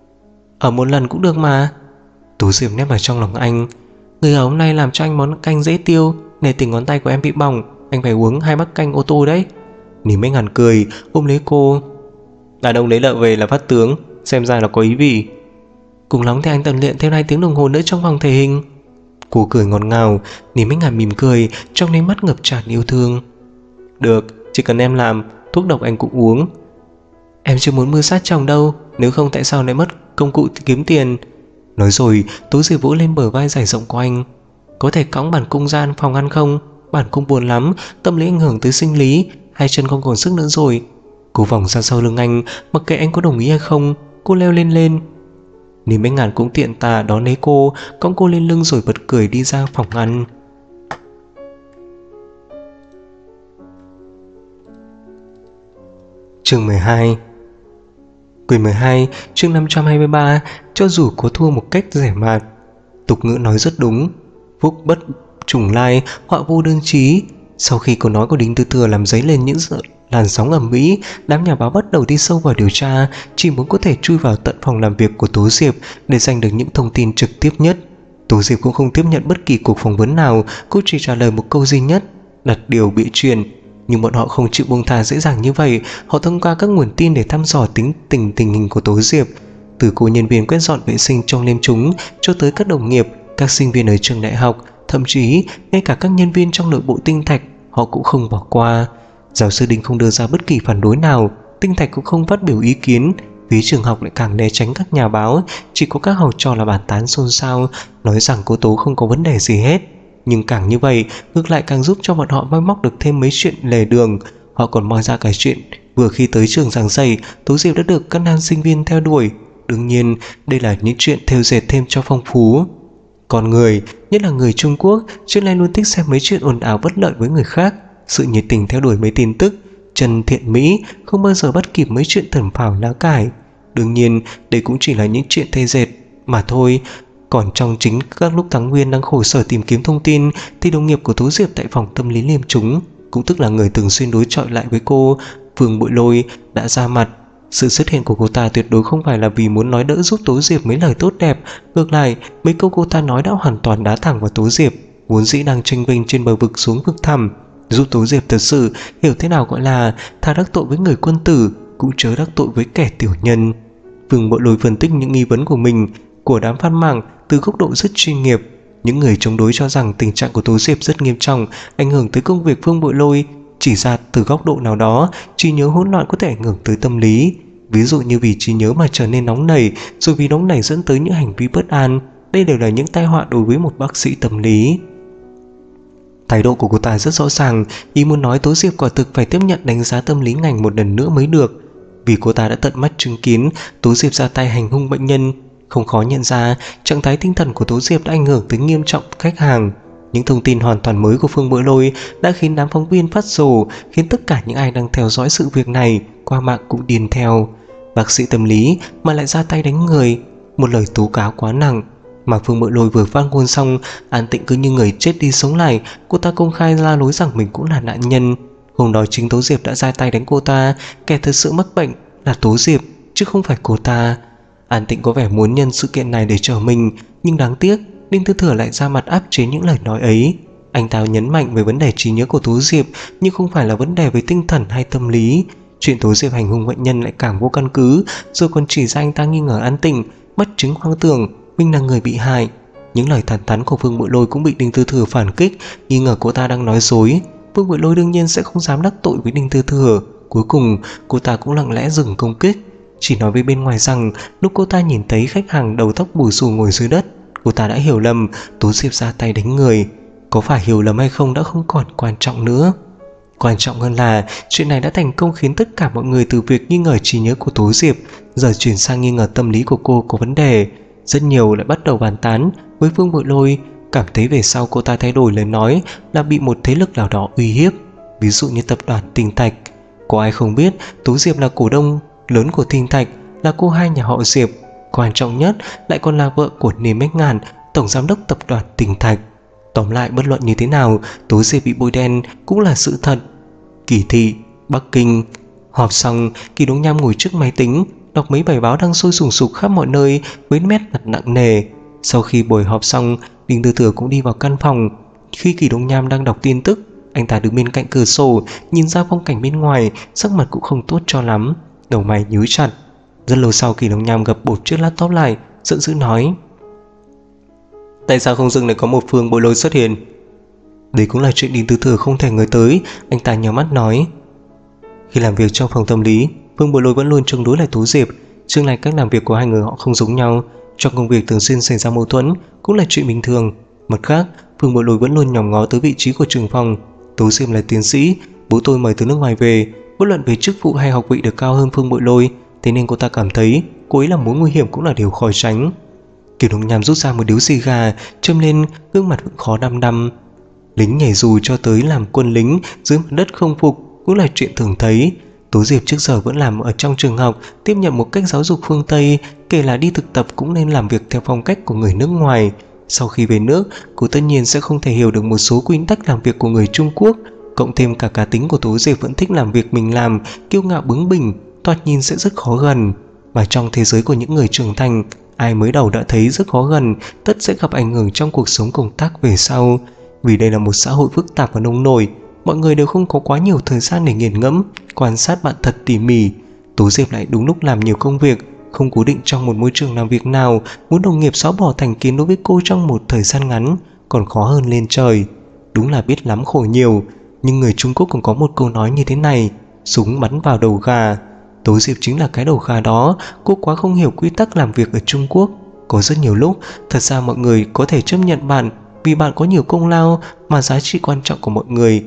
ở một lần cũng được mà." Tố Diệp nép vào trong lòng anh: "Người ở hôm nay làm cho anh món canh dễ tiêu, nể tình ngón tay của em bị bỏng, anh phải uống 2 bát canh ô tô đấy." Niêm Bách Ngạn cười, ôm lấy cô: "Đàn ông lấy vợ về là phát tướng, xem ra là có ý vị." "Cùng lắm thì anh tập luyện thêm 2 tiếng đồng hồ nữa trong phòng thể hình." Cô cười ngọt ngào. Niêm Bách Ngạn mỉm cười, trong đôi mắt ngập tràn yêu thương: "Được, chỉ cần em làm, thuốc độc anh cũng uống." "Em chưa muốn mưu sát chồng đâu, nếu không tại sao lại mất công cụ kiếm tiền." Nói rồi Tố Diệp vỗ lên bờ vai dày rộng của anh: "Có thể cõng bản cung ra phòng ăn không? Bản cung buồn lắm, tâm lý ảnh hưởng tới sinh lý, hai chân không còn sức nữa rồi." Cô vòng ra sau lưng anh, mặc kệ anh có đồng ý hay không, cô leo lên. Niêm Bách Ngạn cũng tiện tà đón lấy cô, cõng cô lên lưng rồi bật cười đi ra phòng ăn. Chương 12. Quyển 12, chương 523. Cho dù có thua một cách rẻ mạt. Tục ngữ nói rất đúng, phúc bất trùng lai, họa vô đơn chí. Sau khi câu nói của Đinh Tư Thừa làm dấy lên những làn sóng ầm ĩ, đám nhà báo bắt đầu đi sâu vào điều tra, chỉ muốn có thể chui vào tận phòng làm việc của Tố Diệp để giành được những thông tin trực tiếp nhất. Tố Diệp cũng không tiếp nhận bất kỳ cuộc phỏng vấn nào, cô chỉ trả lời một câu duy nhất: đặt điều bịa chuyện. Nhưng bọn họ không chịu buông tha dễ dàng như vậy. Họ thông qua các nguồn tin để thăm dò tình hình của Tố Diệp, từ cô nhân viên quét dọn vệ sinh trong đêm chúng cho tới các đồng nghiệp, các sinh viên ở trường đại học, thậm chí ngay cả các nhân viên trong nội bộ Tinh Thạch họ cũng không bỏ qua. Giáo sư Đinh không đưa ra bất kỳ phản đối nào, Tinh Thạch cũng không phát biểu ý kiến. Phía trường học lại càng né tránh các nhà báo, chỉ có các học trò là bàn tán xôn xao, nói rằng cô Tố không có vấn đề gì hết. Nhưng càng như vậy, ngược lại càng giúp cho bọn họ moi móc được thêm mấy chuyện lề đường. Họ còn moi ra cái chuyện vừa khi tới trường giảng dạy, Tố Diệp đã được các nam sinh viên theo đuổi. Đương nhiên, đây là những chuyện thêu dệt thêm cho phong phú. Con người, nhất là người Trung Quốc, trước nay luôn thích xem mấy chuyện ồn ào bất lợi với người khác. Sự nhiệt tình theo đuổi mấy tin tức chân thiện mỹ không bao giờ bắt kịp mấy chuyện thẩm phào lá cải. Đương nhiên, đây cũng chỉ là những chuyện thêu dệt mà thôi. Còn trong chính các lúc Thắng Nguyên đang khổ sở tìm kiếm thông tin, thì đồng nghiệp của Tố Diệp tại phòng tâm lý liêm chúng, cũng tức là người thường xuyên đối chọi lại với cô, Vương Bội Lôi, đã ra mặt. Sự xuất hiện của cô ta tuyệt đối không phải là vì muốn nói đỡ giúp Tố Diệp mấy lời tốt đẹp. Ngược lại, mấy câu cô ta nói đã hoàn toàn đá thẳng vào Tố Diệp, vốn dĩ đang tranh vinh trên bờ vực xuống vực thẳm, giúp Tố Diệp thật sự hiểu thế nào gọi là thà đắc tội với người quân tử cũng chớ đắc tội với kẻ tiểu nhân. Vương Bội Lôi phân tích những nghi vấn của mình, của đám fan mạng từ góc độ rất chuyên nghiệp. Những người chống đối cho rằng tình trạng của Tố Diệp rất nghiêm trọng, ảnh hưởng tới công việc Vương Bội Lôi, chỉ ra từ góc độ nào đó, trí nhớ hỗn loạn có thể ảnh hưởng tới tâm lý. Ví dụ như vì trí nhớ mà trở nên nóng nảy, rồi vì nóng nảy dẫn tới những hành vi bất an. Đây đều là những tai họa đối với một bác sĩ tâm lý. Thái độ của cô ta rất rõ ràng, ý muốn nói Tố Diệp quả thực phải tiếp nhận đánh giá tâm lý ngành một lần nữa mới được. Vì cô ta đã tận mắt chứng kiến Tố Diệp ra tay hành hung bệnh nhân, không khó nhận ra trạng thái tinh thần của Tố Diệp đã ảnh hưởng tới nghiêm trọng khách hàng. Những thông tin hoàn toàn mới của Phương Bội Lôi đã khiến đám phóng viên phát rồ, khiến tất cả những ai đang theo dõi sự việc này qua mạng cũng điên theo. Bác sĩ tâm lý mà lại ra tay đánh người, một lời tố cáo quá nặng. Mà Phương Bội Lôi vừa phát ngôn xong, An Tịnh cứ như người chết đi sống lại. Cô ta công khai la lối rằng mình cũng là nạn nhân. Hôm đó chính Tố Diệp đã ra tay đánh cô ta. Kẻ thật sự mắc bệnh là Tố Diệp chứ không phải cô ta. An Tịnh có vẻ muốn nhân sự kiện này để trở mình, nhưng đáng tiếc Đinh Tư Thừa lại ra mặt áp chế những lời nói ấy. Anh ta nhấn mạnh về vấn đề trí nhớ của Tố Diệp, nhưng không phải là vấn đề về tinh thần hay tâm lý. Chuyện Tố Diệp hành hung bệnh nhân lại càng vô căn cứ, rồi còn chỉ ra anh ta nghi ngờ An Tịnh, mất chứng hoang tưởng mình là người bị hại. Những lời thẳng thắn của Vương Bội Lôi cũng bị Đinh Tư Thừa phản kích, nghi ngờ cô ta đang nói dối. Vương Bội Lôi đương nhiên sẽ không dám đắc tội với Đinh Tư Thừa. Cuối cùng cô ta cũng lặng lẽ dừng công kích, chỉ nói với bên ngoài rằng lúc cô ta nhìn thấy khách hàng đầu tóc bù xù ngồi dưới đất, cô ta đã hiểu lầm Tố Diệp ra tay đánh người. Có phải hiểu lầm hay không đã không còn quan trọng nữa. Quan trọng hơn là chuyện này đã thành công khiến tất cả mọi người từ việc nghi ngờ trí nhớ của Tố Diệp giờ chuyển sang nghi ngờ tâm lý của cô có vấn đề. Rất nhiều lại bắt đầu bàn tán với Vương Bội Lôi, cảm thấy về sau cô ta thay đổi lời nói là bị một thế lực nào đó uy hiếp, ví dụ như tập đoàn Tinh Thạch. Có ai không biết Tố Diệp là cổ đông lớn của Tinh Thạch, là cô hai nhà họ Diệp, quan trọng nhất lại còn là vợ của Niêm Bách Ngàn, tổng giám đốc tập đoàn Tinh Thạch. Tóm lại, bất luận như thế nào, Tố Diệp bị bôi đen cũng là sự thật. Kỳ thị, Bắc Kinh. Họp xong, Kỳ Đống Nham ngồi trước máy tính đọc mấy bài báo đang sôi sùng sục khắp mọi nơi với nét mặt nặng nề. Sau khi buổi họp xong, Đinh Tư Thừa cũng đi vào căn phòng. Khi Kỳ Đống Nham đang đọc tin tức, anh ta đứng bên cạnh cửa sổ nhìn ra phong cảnh bên ngoài, sắc mặt cũng không tốt cho lắm, đầu mày nhíu chặt. Rất lâu sau, Kỳ Đống Nham gập bột chiếc laptop lại, giận dữ nói: tại sao không dừng lại có một Phương Bội Lôi xuất hiện? Đây cũng là chuyện Đinh Tư Thừa không thể ngờ tới. Anh ta nhíu mắt nói: khi làm việc trong phòng tâm lý, Phương Bội Lôi vẫn luôn chống đối lại Tố Diệp. Trước này cách làm việc của hai người họ không giống nhau, trong công việc thường xuyên xảy ra mâu thuẫn cũng là chuyện bình thường. Mặt khác, Phương Bội Lôi vẫn luôn nhòm ngó tới vị trí của trưởng phòng. Tố Diệp là tiến sĩ, bố tôi mời từ nước ngoài về, bất luận về chức vụ hay học vị được cao hơn Phương Bội Lôi, thế nên cô ta cảm thấy cô ấy là mối nguy hiểm cũng là điều khỏi tránh. Kiều Đông Nham rút ra một điếu xì gà, châm lên, gương mặt vẫn khó đăm đăm. Lính nhảy dù cho tới làm quân lính dưới mặt đất không phục cũng là chuyện thường thấy. Tố Diệp trước giờ vẫn làm ở trong trường học, tiếp nhận một cách giáo dục phương Tây, kể là đi thực tập cũng nên làm việc theo phong cách của người nước ngoài. Sau khi về nước, cô tất nhiên sẽ không thể hiểu được một số quy tắc làm việc của người Trung Quốc. Cộng thêm cả cá tính của Tố Diệp vẫn thích làm việc mình làm, kiêu ngạo bướng bỉnh, thoạt nhìn sẽ rất khó gần. Mà trong thế giới của những người trưởng thành, ai mới đầu đã thấy rất khó gần, tất sẽ gặp ảnh hưởng trong cuộc sống công tác về sau. Vì đây là một xã hội phức tạp và nông nổi, mọi người đều không có quá nhiều thời gian để nghiền ngẫm, quan sát bạn thật tỉ mỉ. Tố Diệp lại đúng lúc làm nhiều công việc, không cố định trong một môi trường làm việc nào, muốn đồng nghiệp xóa bỏ thành kiến đối với cô trong một thời gian ngắn còn khó hơn lên trời. Đúng là biết lắm khổ nhiều. Nhưng người Trung Quốc còn có một câu nói như thế này: súng bắn vào đầu gà. Tố Diệp chính là cái đầu gà đó. Cô quá không hiểu quy tắc làm việc ở Trung Quốc. Có rất nhiều lúc thật ra mọi người có thể chấp nhận bạn vì bạn có nhiều công lao, mà giá trị quan trọng của mọi người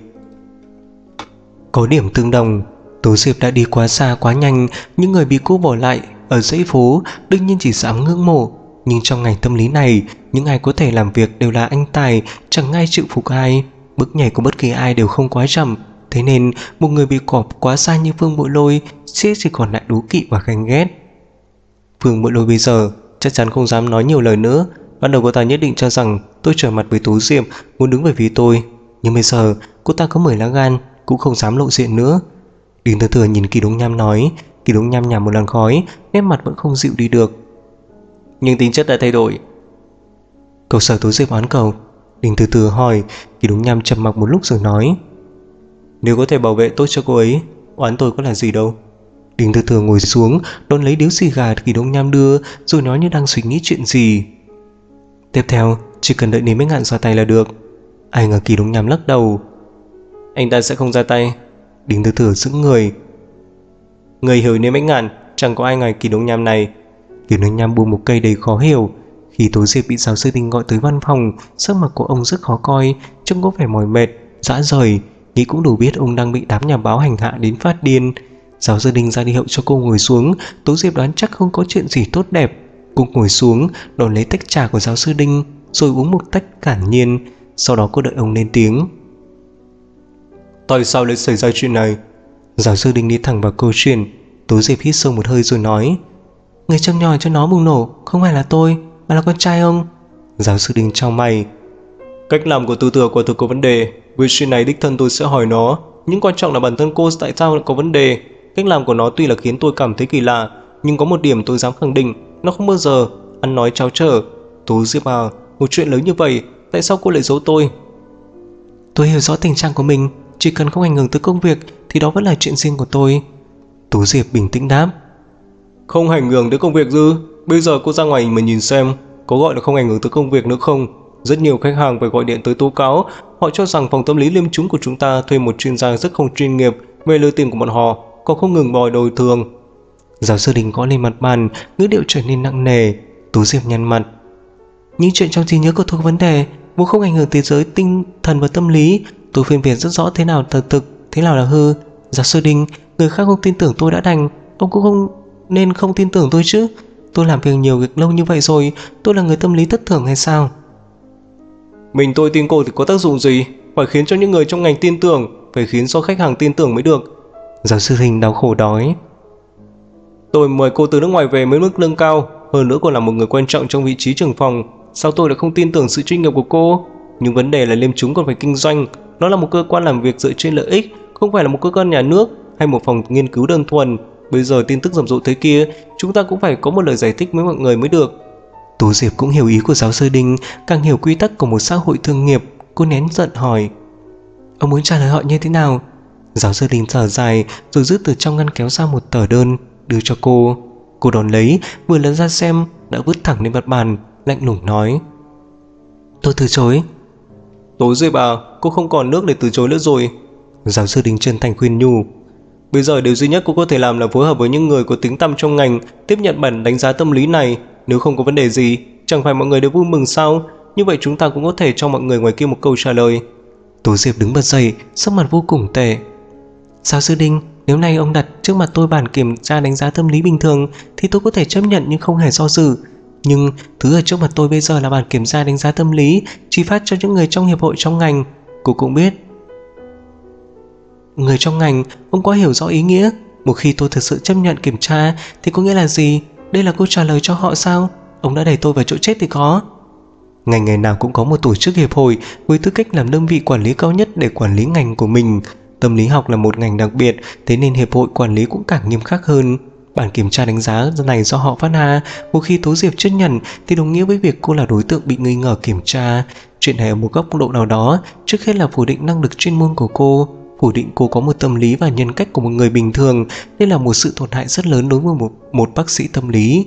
có điểm tương đồng. Tố Diệp đã đi quá xa quá nhanh. Những người bị cô bỏ lại ở dãy phố đương nhiên chỉ dám ngưỡng mộ. Nhưng trong ngành tâm lý này, những ai có thể làm việc đều là anh tài, chẳng ai chịu phục ai. Bước nhảy của bất kỳ ai đều không quá chậm. Thế nên một người bị cọp quá xa như Vương Bội Lôi sẽ chỉ còn lại đố kỵ và ganh ghét. Vương Bội Lôi bây giờ chắc chắn không dám nói nhiều lời nữa. Ban đầu cô ta nhất định cho rằng tôi trở mặt với Tố Diệp, muốn đứng về phía tôi. Nhưng bây giờ cô ta có 10 lá gan, cũng không dám lộ diện nữa. Đinh Thừa Thừa nhìn Kỳ Đống Nham nói. Kỳ Đống Nham nhả một làn khói, nét mặt vẫn không dịu đi được. Nhưng tính chất đã thay đổi. Cậu sợ Tố Diệp oán cậu? Đinh Thừa Thừa hỏi. Kỳ Đống Nham trầm mặc một lúc rồi nói: nếu có thể bảo vệ tốt cho cô ấy, oán tôi có là gì đâu. Đinh Thừa Thừa ngồi xuống, đón lấy điếu xì gà Kỳ Đống Nham đưa, rồi nói như đang suy nghĩ chuyện gì. Tiếp theo, chỉ cần đợi đến mấy ngạn ra tay là được. Ai ngờ Kỳ Đống Nham lắc đầu. Anh ta sẽ không ra tay. Đinh Thừa Thừa sững người. Người hiểu nên mấy ngạn, chẳng có ai ngoài Kỳ Đống Nham này. Kỳ Đống Nham buông một cây đầy khó hiểu. Khi Tố Diệp bị giáo sư Đinh gọi tới văn phòng, sắc mặt của ông rất khó coi, trông có vẻ mỏi mệt, rã rời. Nghĩ cũng đủ biết ông đang bị đám nhà báo hành hạ đến phát điên. Giáo sư Đinh ra đi hiệu cho cô ngồi xuống. Tố Diệp đoán chắc không có chuyện gì tốt đẹp. Cô ngồi xuống, đón lấy tách trà của giáo sư Đinh, rồi uống một tách thản nhiên. Sau đó cô đợi ông lên tiếng. Tại sao lại xảy ra chuyện này? Giáo sư Đinh đi thẳng vào câu chuyện. Tố Diệp hít sâu một hơi rồi nói: người châm nhòi cho nó bùng nổ không phải là tôi, mà là con trai ông. Giáo sư Đinh chau mày. Cách làm của Từ Thừa quả thực có vấn đề. Về chuyện này đích thân tôi sẽ hỏi nó, nhưng quan trọng là bản thân cô tại sao lại có vấn đề. Cách làm của nó tuy là khiến tôi cảm thấy kỳ lạ, nhưng có một điểm tôi dám khẳng định, nó không bao giờ ăn nói tráo trở. Tố Diệp à, một chuyện lớn như vậy, tại sao cô lại giấu tôi? Tôi hiểu rõ tình trạng của mình, chỉ cần không ảnh hưởng tới công việc thì đó vẫn là chuyện riêng của tôi. Tố Diệp bình tĩnh đáp. Không ảnh hưởng tới công việc ư? Bây giờ cô ra ngoài mà nhìn xem, có gọi là không ảnh hưởng tới công việc nữa không? Rất nhiều khách hàng phải gọi điện tới tố cáo. Họ cho rằng phòng tâm lý liêm chúng của chúng ta thuê một chuyên gia rất không chuyên nghiệp, về lừa tiền của bọn họ, còn không ngừng bồi đòi thường. Giáo sư Đình gõ lên mặt bàn, ngữ điệu trở nên nặng nề. Tố Diệp nhăn mặt. Những chuyện trong trí nhớ của tôi có vấn đề, vốn không ảnh hưởng tới giới tinh thần và tâm lý. Tôi phân biệt rất rõ thế nào là thực, thế nào là hư. Giáo sư Đình, người khác không tin tưởng tôi đã đành, ông cũng không nên không tin tưởng tôi chứ. Tôi làm việc nhiều việc lâu như vậy rồi, tôi là người tâm lý thất thường hay sao? Mình tôi tin cô thì có tác dụng gì? Phải khiến cho những người trong ngành tin tưởng, phải khiến cho khách hàng tin tưởng mới được. Giáo sư Hình đau khổ đói. Tôi mời cô từ nước ngoài về với mức lương cao, hơn nữa còn là một người quan trọng trong vị trí trưởng phòng. Sao tôi lại không tin tưởng sự chuyên nghiệp của cô? Nhưng vấn đề là liêm chúng còn phải kinh doanh. Nó là một cơ quan làm việc dựa trên lợi ích, không phải là một cơ quan nhà nước hay một phòng nghiên cứu đơn thuần. Bây giờ tin tức rầm rộ thế kia, chúng ta cũng phải có một lời giải thích với mọi người mới được. Tố Diệp cũng hiểu ý của giáo sư Đinh, càng hiểu quy tắc của một xã hội thương nghiệp. Cô nén giận hỏi, ông muốn trả lời họ như thế nào? Giáo sư Đinh thở dài, rồi rút từ trong ngăn kéo ra một tờ đơn, đưa cho cô. Cô đón lấy, vừa lần ra xem, đã vứt thẳng lên mặt bàn, lạnh lùng nói, tôi từ chối. Tố Diệp à, cô không còn nước để từ chối nữa rồi. Giáo sư Đinh chân thành khuyên nhủ. Bây giờ điều duy nhất cô có thể làm là phối hợp với những người có tiếng tăm trong ngành, tiếp nhận bản đánh giá tâm lý này. Nếu không có vấn đề gì, chẳng phải mọi người đều vui mừng sao? Như vậy chúng ta cũng có thể cho mọi người ngoài kia một câu trả lời. Tố Diệp đứng bật dậy, sắc mặt vô cùng tệ. Giáo sư Đinh, nếu nay ông đặt trước mặt tôi bản kiểm tra đánh giá tâm lý bình thường thì tôi có thể chấp nhận nhưng không hề do dự. Nhưng thứ ở trước mặt tôi bây giờ là bản kiểm tra đánh giá tâm lý chỉ phát cho những người trong hiệp hội trong ngành. Cô cũng biết, người trong ngành, ông có hiểu rõ ý nghĩa. Một khi tôi thực sự chấp nhận kiểm tra thì có nghĩa là gì? Đây là câu trả lời cho họ sao? Ông đã đẩy tôi vào chỗ chết thì có. Ngành nghề nào cũng có một tổ chức hiệp hội với tư cách làm đơn vị quản lý cao nhất để quản lý ngành của mình. Tâm lý học là một ngành đặc biệt, thế nên hiệp hội quản lý cũng càng nghiêm khắc hơn. Bản kiểm tra đánh giá này do họ phát ra. Một khi Tố Diệp chấp nhận thì đồng nghĩa với việc cô là đối tượng bị nghi ngờ kiểm tra. Chuyện này ở một góc độ nào đó trước hết là phủ định năng lực chuyên môn của cô, phủ định cô có một tâm lý và nhân cách của một người bình thường. Đây là một sự tổn hại rất lớn đối với một bác sĩ tâm lý.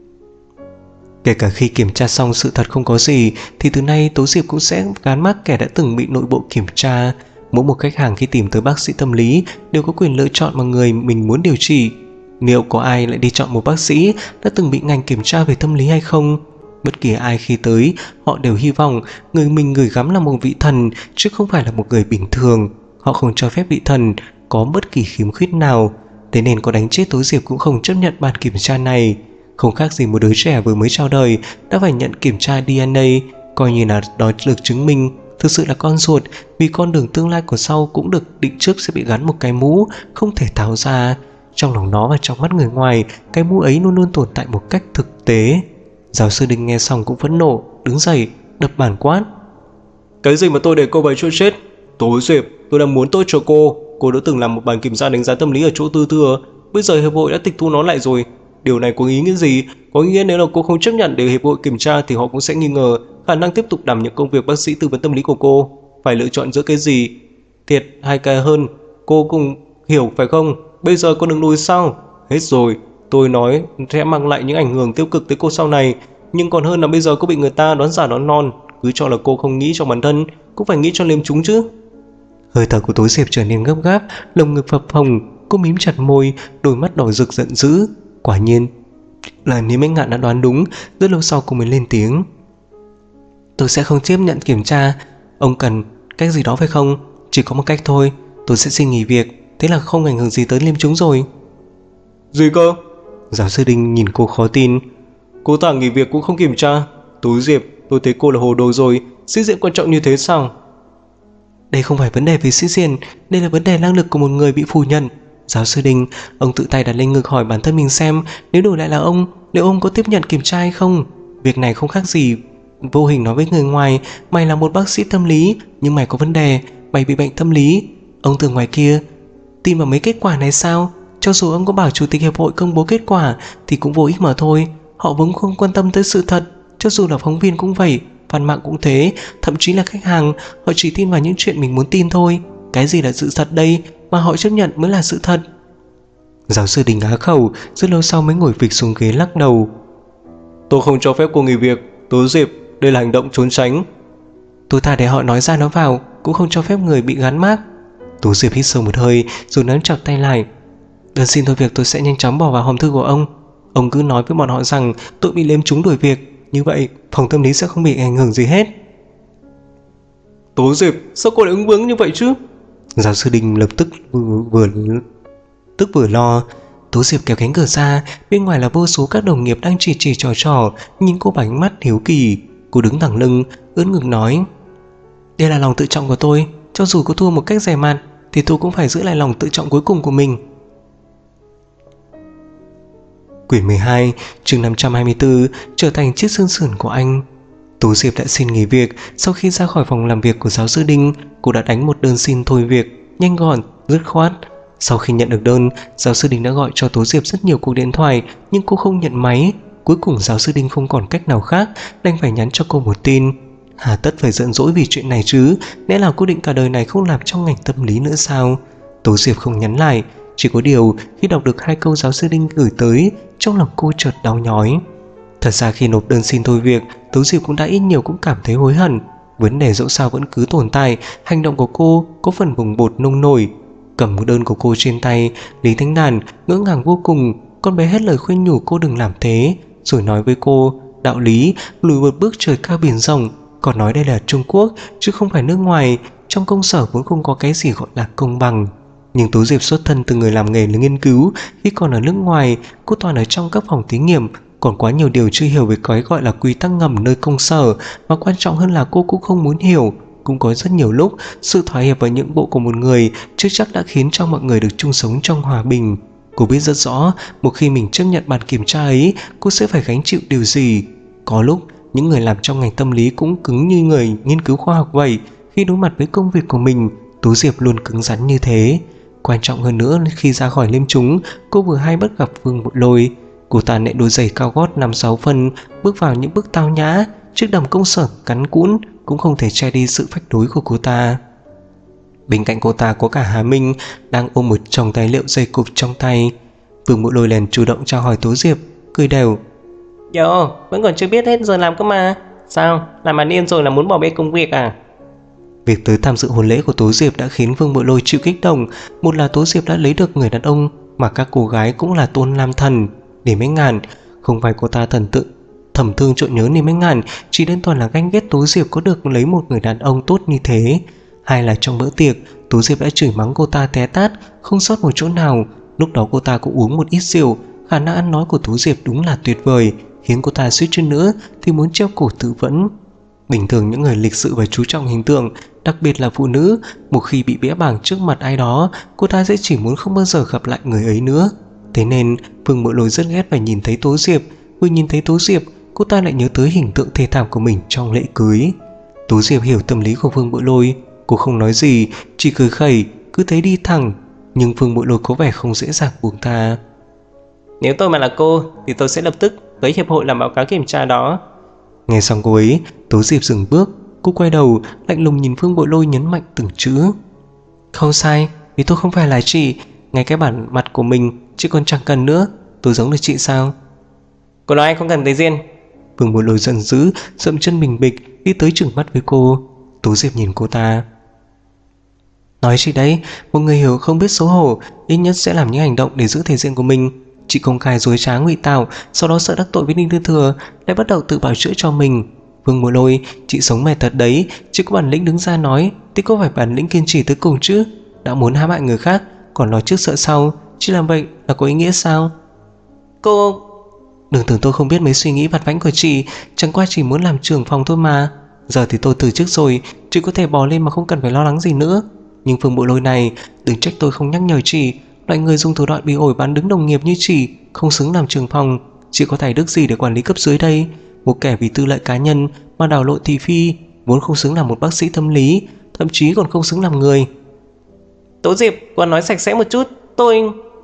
Kể cả khi kiểm tra xong sự thật không có gì thì từ nay Tố Diệp cũng sẽ gán mác kẻ đã từng bị nội bộ kiểm tra. Mỗi một khách hàng khi tìm tới bác sĩ tâm lý đều có quyền lựa chọn một người mình muốn điều trị. Liệu có ai lại đi chọn một bác sĩ đã từng bị ngành kiểm tra về tâm lý hay không? Bất kỳ ai khi tới, họ đều hy vọng người mình gửi gắm là một vị thần chứ không phải là một người bình thường. Họ không cho phép vị thần có bất kỳ khiếm khuyết nào. Thế nên có đánh chết Tố Diệp cũng không chấp nhận bản kiểm tra này. Không khác gì một đứa trẻ vừa mới chào đời đã phải nhận kiểm tra DNA, coi như là đó được chứng minh thực sự là con ruột, vì con đường tương lai của sau cũng được định trước sẽ bị gắn một cái mũ không thể tháo ra. Trong lòng nó và trong mắt người ngoài, cái mũ ấy luôn luôn tồn tại một cách thực tế. Giáo sư Đinh nghe xong cũng phẫn nộ, đứng dậy, đập bàn quát. Cái gì mà tôi để cô vào chỗ chết? Tố Diệp, tôi đang muốn tốt cho cô. Cô đã từng làm một bản kiểm tra đánh giá tâm lý ở chỗ tư thừa, bây giờ hiệp hội đã tịch thu nó lại rồi. Điều này có ý nghĩa gì? Có nghĩa nếu là cô không chấp nhận để hiệp hội kiểm tra thì họ cũng sẽ nghi ngờ khả năng tiếp tục đảm nhận công việc bác sĩ tư vấn tâm lý của cô. Phải lựa chọn giữa cái gì? Thiệt hay cái hơn? Cô cũng hiểu phải không? Bây giờ cô đừng lùi sao? Hết rồi, tôi nói sẽ mang lại những ảnh hưởng tiêu cực tới cô sau này. Nhưng còn hơn là bây giờ cô bị người ta đoán giả đoán non. Cứ cho là cô không nghĩ cho bản thân, cũng phải nghĩ cho liêm chúng chứ. Hơi thở của Tố Diệp trở nên gấp gáp, lồng ngực phập phồng, cô mím chặt môi, đôi mắt đỏ rực giận dữ. Quả nhiên là Lý Minh Ngạn đã đoán đúng. Rất lâu sau cô mới lên tiếng. Tôi sẽ không tiếp nhận kiểm tra. Ông cần cách gì đó phải không? Chỉ có một cách thôi, tôi sẽ xin nghỉ việc. Thế là không ảnh hưởng gì tới liêm chúng rồi. Gì cơ? Giáo sư Đinh nhìn cô khó tin. Cô ta nghỉ việc cũng không kiểm tra. Tố Diệp, tôi thấy cô là hồ đồ rồi. Sĩ diện quan trọng như thế sao? Đây không phải vấn đề về sĩ diện, đây là vấn đề năng lực của một người bị phủ nhận. Giáo sư Đinh, ông tự tay đặt lên ngực hỏi bản thân mình xem, nếu đổi lại là ông, liệu ông có tiếp nhận kiểm tra hay không? Việc này không khác gì vô hình nói với người ngoài, mày là một bác sĩ tâm lý, nhưng mày có vấn đề, mày bị bệnh tâm lý. Ông từ ngoài kia tin vào mấy kết quả này sao? Cho dù ông có bảo chủ tịch hiệp hội công bố kết quả thì cũng vô ích mà thôi. Họ vốn không quan tâm tới sự thật. Cho dù là phóng viên cũng vậy, fan mạng cũng thế, thậm chí là khách hàng, họ chỉ tin vào những chuyện mình muốn tin thôi. Cái gì là sự thật đây mà họ chấp nhận mới là sự thật? Giáo sư Đình á khẩu, rất lâu sau mới ngồi phịch xuống ghế lắc đầu. Tôi không cho phép cô nghỉ việc, Tố Diệp, đây là hành động trốn tránh. Tôi thà để họ nói ra nó vào, cũng không cho phép người bị gắn mác. Tố Diệp hít sâu một hơi rồi nắm chặt tay lại. Đơn xin thôi việc tôi sẽ nhanh chóng bỏ vào hòm thư của ông. Ông cứ nói với bọn họ rằng tôi bị liêm chúng đuổi việc, như vậy phòng tâm lý sẽ không bị ảnh hưởng gì hết. Tố Diệp, sao cô lại ứng vướng như vậy chứ? Giáo sư Đình lập tức vừa lo. Tố Diệp kéo cánh cửa ra, bên ngoài là vô số các đồng nghiệp đang chỉ trò nhìn cô bằng ánh mắt hiếu kỳ. Cô đứng thẳng lưng, ưỡn ngực nói: đây là lòng tự trọng của tôi, cho dù có thua một cách dè mạt thì tôi cũng phải giữ lại lòng tự trọng cuối cùng của mình. Quyển 12, chương 524, trở thành chiếc xương sườn của anh. Tố Diệp đã xin nghỉ việc. Sau khi ra khỏi phòng làm việc của giáo sư Đinh, cô đã đánh một đơn xin thôi việc, nhanh gọn, dứt khoát. Sau khi nhận được đơn, giáo sư Đinh đã gọi cho Tố Diệp rất nhiều cuộc điện thoại, nhưng cô không nhận máy. Cuối cùng giáo sư Đinh không còn cách nào khác, đành phải nhắn cho cô một tin. Hà tất phải giận dỗi vì chuyện này chứ, lẽ nào cô định cả đời này không làm trong ngành tâm lý nữa sao? Tố Diệp không nhắn lại. Chỉ có điều khi đọc được 2 câu giáo sư Đinh gửi tới, trong lòng cô chợt đau nhói. Thật ra khi nộp đơn xin thôi việc, Tố Diệp cũng đã ít nhiều cũng cảm thấy hối hận. Vấn đề dẫu sao vẫn cứ tồn tại. Hành động của cô có phần bồng bột nông nổi. Cầm đơn của cô trên tay, Lý Thánh Đàn ngỡ ngàng vô cùng. Con bé hết lời khuyên nhủ cô đừng làm thế, rồi nói với cô đạo lý lùi một bước trời cao biển rộng. Còn nói đây là Trung Quốc chứ không phải nước ngoài. Trong công sở vốn không có cái gì gọi là công bằng. Nhưng Tố Diệp xuất thân từ người làm nghề nghiên cứu. Khi còn ở nước ngoài, cô toàn ở trong các phòng thí nghiệm, còn quá nhiều điều chưa hiểu về cái gọi là quy tắc ngầm nơi công sở. Mà quan trọng hơn là cô cũng không muốn hiểu. Cũng có rất nhiều lúc sự thỏa hiệp và nhượng bộ của một người chưa chắc đã khiến cho mọi người được chung sống trong hòa bình. Cô biết rất rõ một khi mình chấp nhận bản kiểm tra ấy, cô sẽ phải gánh chịu điều gì. Có lúc Những người làm trong ngành tâm lý cũng cứng như người nghiên cứu khoa học vậy. Khi đối mặt với công việc của mình, Tố Diệp luôn cứng rắn như thế. Quan trọng hơn nữa, khi ra khỏi liêm chúng, cô vừa hay bắt gặp Vương Bội Lôi. Cô ta nện đôi giày cao gót 5-6 phân, bước vào những bước tao nhã. Chiếc đầm công sở cắn cũn cũng không thể che đi sự phách lối của cô ta. Bên cạnh cô ta có cả Hà Minh đang ôm một chồng tài liệu dày cộp trong tay. Vương Bội Lôi liền chủ động chào hỏi Tố Diệp, cười đều. Yo, vẫn còn chưa biết hết giờ làm cơ mà. Sao, làm ăn điên rồi là muốn bỏ bê công việc à? Việc tới tham dự hôn lễ của Tố Diệp đã khiến Vương Bội Lôi chịu kích động. Một là Tố Diệp đã lấy được người đàn ông mà các cô gái cũng là tôn làm thần, Niềm Ánh Ngàn. Không phải cô ta thầm thương trộn nhớ Niềm Ánh Ngàn, chỉ đơn thuần là ganh ghét Tố Diệp có được lấy một người đàn ông tốt như thế. Hay là trong bữa tiệc, Tố Diệp đã chửi mắng cô ta té tát, không sót một chỗ nào. Lúc đó cô ta cũng uống một ít rượu. Khả năng ăn nói của Tố Diệp đúng là tuyệt vời, khiến cô ta suýt chút nữa thì muốn treo cổ tự vẫn. Bình thường những người lịch sự và chú trọng hình tượng, đặc biệt là phụ nữ, một khi bị bẽ bàng trước mặt ai đó, cô ta sẽ chỉ muốn không bao giờ gặp lại người ấy nữa. Thế nên Vương Bội Lôi rất ghét phải nhìn thấy Tố Diệp. Vừa nhìn thấy Tố Diệp, cô ta lại nhớ tới hình tượng thê thảm của mình trong lễ cưới. Tố Diệp hiểu tâm lý của Vương Bội Lôi. Cô không nói gì, chỉ cười khẩy, cứ thấy đi thẳng. Nhưng Vương Bội Lôi có vẻ không dễ dàng buông tha. Nếu tôi mà là cô thì tôi sẽ lập tức tới hiệp hội làm báo cáo kiểm tra đó. Nghe xong cô ấy, Tố Diệp dừng bước. Cô quay đầu, lạnh lùng nhìn Vương Bội Lôi, nhấn mạnh từng chữ. Không sai, vì tôi không phải là chị. Ngay cái bản mặt của mình chị còn chẳng cần nữa. Tôi giống được chị sao? Cô nói anh không cần thấy riêng. Vương Bội Lôi giận dữ, dậm chân bình bịch, đi tới chừng mắt với cô. Tố Diệp nhìn cô ta. Nói chị đấy, một người hiểu không biết xấu hổ, ít nhất sẽ làm những hành động để giữ thể diện của mình. Chị công khai dối trá ngụy tạo, sau đó sợ đắc tội với Ninh Tư Thừa, lại bắt đầu tự bảo chữa cho mình. Vương Bội Lôi, chị sống mệt thật đấy. Chị có bản lĩnh đứng ra nói thì có phải bản lĩnh kiên trì tới cùng chứ? Đã muốn hãm hại người khác còn lo trước sợ sau, chị làm vậy là có ý nghĩa sao? Cô... Đừng tưởng tôi không biết mấy suy nghĩ vặt vãnh của chị. Chẳng qua chỉ muốn làm trưởng phòng thôi mà. Giờ thì tôi từ chức rồi, chị có thể bò lên mà không cần phải lo lắng gì nữa. Nhưng Vương Bội Lôi này, đừng trách tôi không nhắc nhở chị. Loại người dùng thủ đoạn bị ổi bán đứng đồng nghiệp như chị không xứng làm trưởng phòng. Chị có tài đức gì để quản lý cấp dưới đây? Một kẻ vì tư lợi cá nhân mà đảo lộn thị phi, vốn không xứng làm một bác sĩ tâm lý, thậm chí còn không xứng làm người. Tố Diệp, cô nói sạch sẽ một chút. Tôi...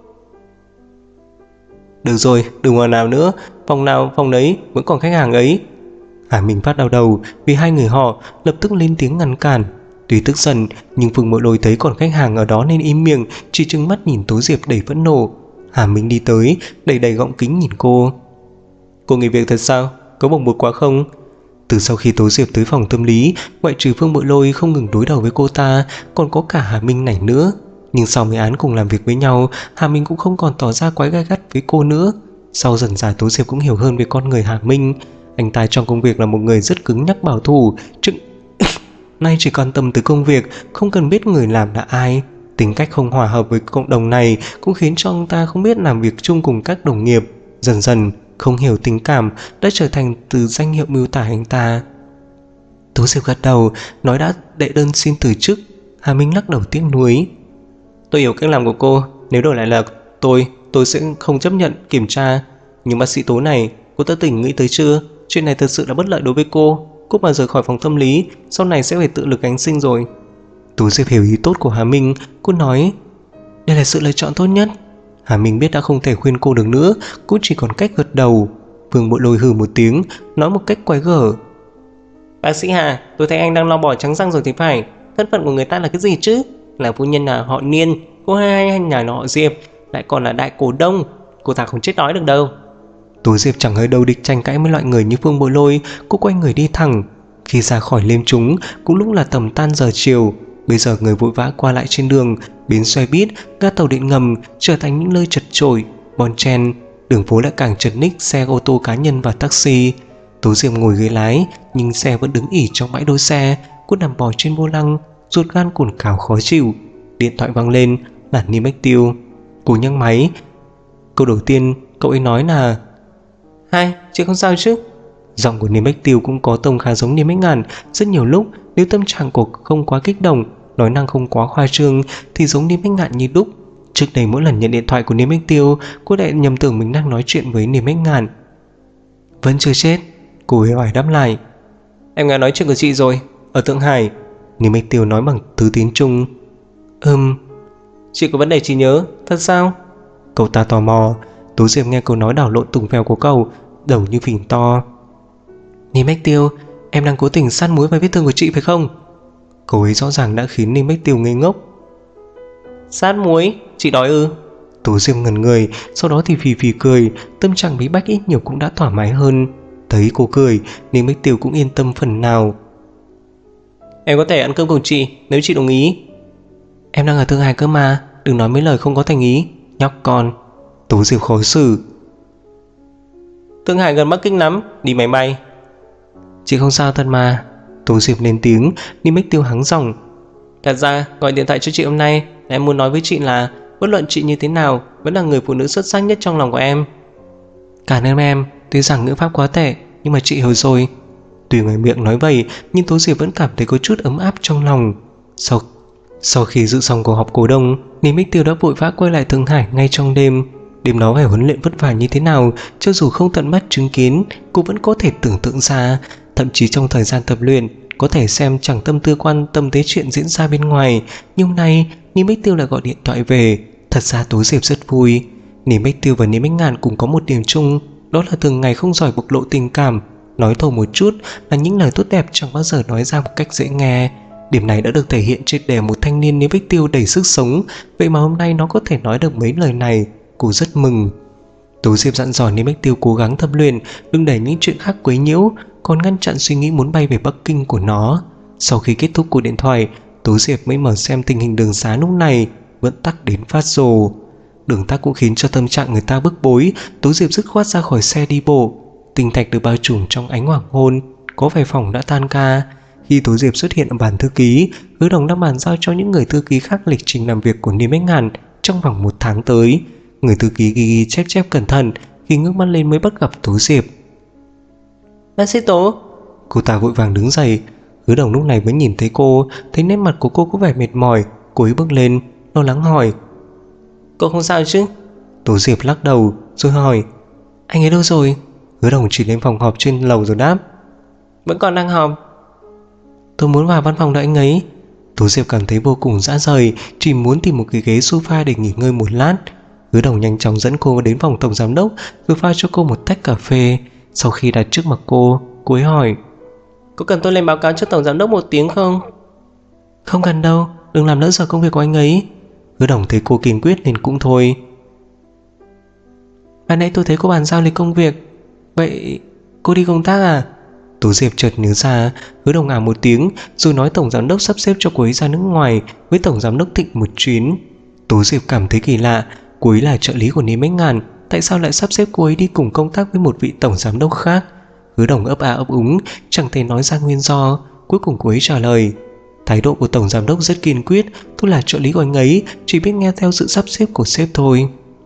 Được rồi, đừng ồn nào nữa. Phòng nào phòng nấy, vẫn còn khách hàng ấy. Hà Minh phát đau đầu vì hai người họ lập tức lên tiếng ngăn cản. Tuy tức giận, nhưng Vương Bội Lôi thấy còn khách hàng ở đó nên im miệng, chỉ trừng mắt nhìn Tố Diệp đầy phẫn nộ. Hà Minh đi tới, đầy gọng kính nhìn cô. Cô nghỉ việc thật sao? Có bồng bột quá không? Từ sau khi Tố Diệp tới phòng tâm lý, ngoại trừ Vương Bội Lôi không ngừng đối đầu với cô ta, còn có cả Hà Minh này nữa. Nhưng sau mấy án cùng làm việc với nhau, Hà Minh cũng không còn tỏ ra quái gay gắt với cô nữa. Sau dần dà Tố Diệp cũng hiểu hơn về con người Hà Minh. Anh ta trong công việc là một người rất cứng nhắc bảo thủ, nay chỉ quan tâm tới công việc, không cần biết người làm là ai. Tính cách không hòa hợp với cộng đồng này cũng khiến cho ông ta không biết làm việc chung cùng các đồng nghiệp. Dần dần không hiểu tình cảm đã trở thành từ danh hiệu miêu tả anh ta. Tố Diệp gật đầu, nói đã đệ đơn xin từ chức. Hà Minh lắc đầu tiếc nuối. Tôi hiểu cách làm của cô. Nếu đổi lại là tôi sẽ không chấp nhận kiểm tra. Nhưng bác sĩ Tố này, cô đã tỉnh nghĩ tới chưa? Chuyện này thật sự là bất lợi đối với cô. Cô mà rời khỏi phòng tâm lý, sau này sẽ phải tự lực gánh sinh rồi. Tố Diệp hiểu ý tốt của Hà Minh. Cô nói đây là sự lựa chọn tốt nhất. Hà Minh biết đã không thể khuyên cô được nữa, cũng chỉ còn cách gật đầu. Vương Bội Lôi hừ một tiếng, nói một cách quái gở. Bác sĩ Hà, tôi thấy anh đang lo bỏ trắng răng rồi thì phải. Thân phận của người ta là cái gì chứ? Là phu nhân nhà họ Niên, cô hai nhà họ Diệp, lại còn là đại cổ đông. Cô ta không chết đói được đâu. Tố Diệp chẳng hơi đâu địch tranh cãi với loại người như Vương Bội Lôi. Cô quay người đi thẳng. Khi ra khỏi liêm chúng cũng lúc là tầm tan giờ chiều. Bây giờ người vội vã qua lại trên đường, bến xe buýt, ga tàu điện ngầm trở thành những nơi chật chội, bon chen. Đường phố lại càng chật ních xe ô tô cá nhân và taxi. Tố Diệp ngồi ghế lái, nhưng xe vẫn đứng ỉ trong bãi đỗ xe. Cô nằm bò trên vô lăng, ruột gan cồn cào khó chịu. Điện thoại vang lên là Niêm Bách Tiêu. Cô nhấc máy. Câu đầu tiên cậu ấy nói là: Hai, chị không sao chứ? Giọng của Niêm Bách Tiêu cũng có tông khá giống Niêm Bách Ngàn. Rất nhiều lúc nếu tâm trạng của không quá kích động, nói năng không quá khoa trương thì giống Niêm Bách Ngạn như đúc. Trước đây mỗi lần nhận điện thoại của Niêm Bách Tiêu, cô lại nhầm tưởng mình đang nói chuyện với Niêm Bách Ngạn. Vẫn chưa chết. Cô ấy hỏi đáp lại. Em nghe nói chuyện của chị rồi, ở Thượng Hải. Niêm Bách Tiêu nói bằng thứ tiếng Trung. Chị có vấn đề trí nhớ, thật sao? Cậu ta tò mò. Tố Diệp nghe câu nói đảo lộn tùng phèo của cậu, đầu như phình to. Niêm Bách Tiêu, em đang cố tình săn mối vào vết thương của chị phải không? Cậu ấy rõ ràng đã khiến Niêm Bách Tiêu ngây ngốc. Sát muối, chị đói ư? Tố Diệp ngẩn người, sau đó thì phì phì cười. Tâm trạng bí bách ít nhiều cũng đã thoải mái hơn. Thấy cô cười, Niêm Bách Tiêu cũng yên tâm phần nào. Em có thể ăn cơm cùng chị nếu chị đồng ý. Em đang ở Thượng Hải cơ mà, đừng nói mấy lời không có thành ý, nhóc con. Tố Diệp khó xử. Thượng Hải gần Bắc Kinh lắm, đi máy bay. Chị không sao thật mà. Tố Diệp lên tiếng. Niêm Bách Tiêu hắng giọng. Thật ra gọi điện thoại cho chị hôm nay là em muốn nói với chị là bất luận chị như thế nào vẫn là người phụ nữ xuất sắc nhất trong lòng của em. Cảm ơn em, tuy rằng ngữ pháp quá tệ nhưng mà chị hiểu rồi. Tuy ngoài miệng nói vậy nhưng Tố Diệp vẫn cảm thấy có chút ấm áp trong lòng. Sau khi dự xong cuộc họp cổ đông, Niêm Bách Tiêu đã vội vã quay lại Thượng Hải ngay trong đêm. Đêm đó phải huấn luyện vất vả như thế nào, cho dù không tận mắt chứng kiến, cô vẫn có thể tưởng tượng ra. Thậm chí trong thời gian tập luyện, có thể xem chẳng tâm tư quan tâm tới chuyện diễn ra bên ngoài. Nhưng hôm nay, Niêm Bách Tiêu lại gọi điện thoại về. Thật ra Tố Diệp rất vui. Niêm Bách Tiêu và Niêm Bách Ngạn cùng có một điểm chung, đó là thường ngày không giỏi bộc lộ tình cảm. Nói thô một chút là những lời tốt đẹp chẳng bao giờ nói ra một cách dễ nghe. Điểm này đã được thể hiện trên đề một thanh niên Niêm Bách Tiêu đầy sức sống. Vậy mà hôm nay nó có thể nói được mấy lời này, cô rất mừng. Tố Diệp dặn dò Niêm Bách Tiêu cố gắng tập luyện, đừng để những chuyện khác quấy nhiễu, còn ngăn chặn suy nghĩ muốn bay về Bắc Kinh của nó. Sau khi kết thúc cuộc điện thoại, Tố Diệp mới mở xem tình hình đường xá lúc này vẫn tắc đến phát rồ. Đường tắc cũng khiến cho tâm trạng người ta bức bối. Tố Diệp dứt khoát ra khỏi xe đi bộ. Tinh thạch được bao trùm trong ánh hoàng hôn, có vài phòng đã tan ca. Khi Tố Diệp xuất hiện ở bàn thư ký, Hứa Đồng đang bàn giao cho những người thư ký khác lịch trình làm việc của Niêm Bách Ngạn trong vòng 1 tháng tới. Người thư ký ghi chép cẩn thận, khi ngước mắt lên mới bắt gặp Tố Diệp. Bác sĩ Tố. Cô ta vội vàng đứng dậy. Hứa Đồng lúc này mới nhìn thấy cô, thấy nét mặt của cô có vẻ mệt mỏi. Cô ấy bước lên, lo lắng hỏi. Cô không sao chứ? Tố Diệp lắc đầu rồi hỏi. Anh ấy đâu rồi? Hứa Đồng chỉ lên phòng họp trên lầu rồi đáp. Vẫn còn đang họp. Tôi muốn vào văn phòng đợi anh ấy. Tố Diệp cảm thấy vô cùng dã rời, chỉ muốn tìm một cái ghế sofa để nghỉ ngơi một lát. Hứa Đồng nhanh chóng dẫn cô đến phòng tổng giám đốc, rồi pha cho cô một tách cà phê. Sau khi đặt trước mặt cô ấy hỏi. Có cần tôi lên báo cáo cho tổng giám đốc một tiếng không? Không cần đâu, đừng làm lỡ giờ công việc của anh ấy. Hứa Đồng thấy cô kiên quyết nên cũng thôi. Ban nãy tôi thấy cô bàn giao lịch công việc. Vậy cô đi công tác à? Tố Diệp chợt nhớ ra. Hứa Đồng một tiếng rồi nói tổng giám đốc sắp xếp cho cô ấy ra nước ngoài với tổng giám đốc Thịnh một chuyến. Tố Diệp cảm thấy kỳ lạ. Cô ấy là trợ lý của Niêm Bách Ngạn, tại sao lại sắp xếp cô ấy đi cùng công tác với một vị tổng giám đốc khác? Hứa Đồng ấp ấp úng, chẳng thể nói ra nguyên do. Cuối cùng cô ấy trả lời. Thái độ của tổng giám đốc rất kiên quyết. Tôi là trợ lý của anh ấy, chỉ biết nghe theo sự sắp xếp của sếp thôi.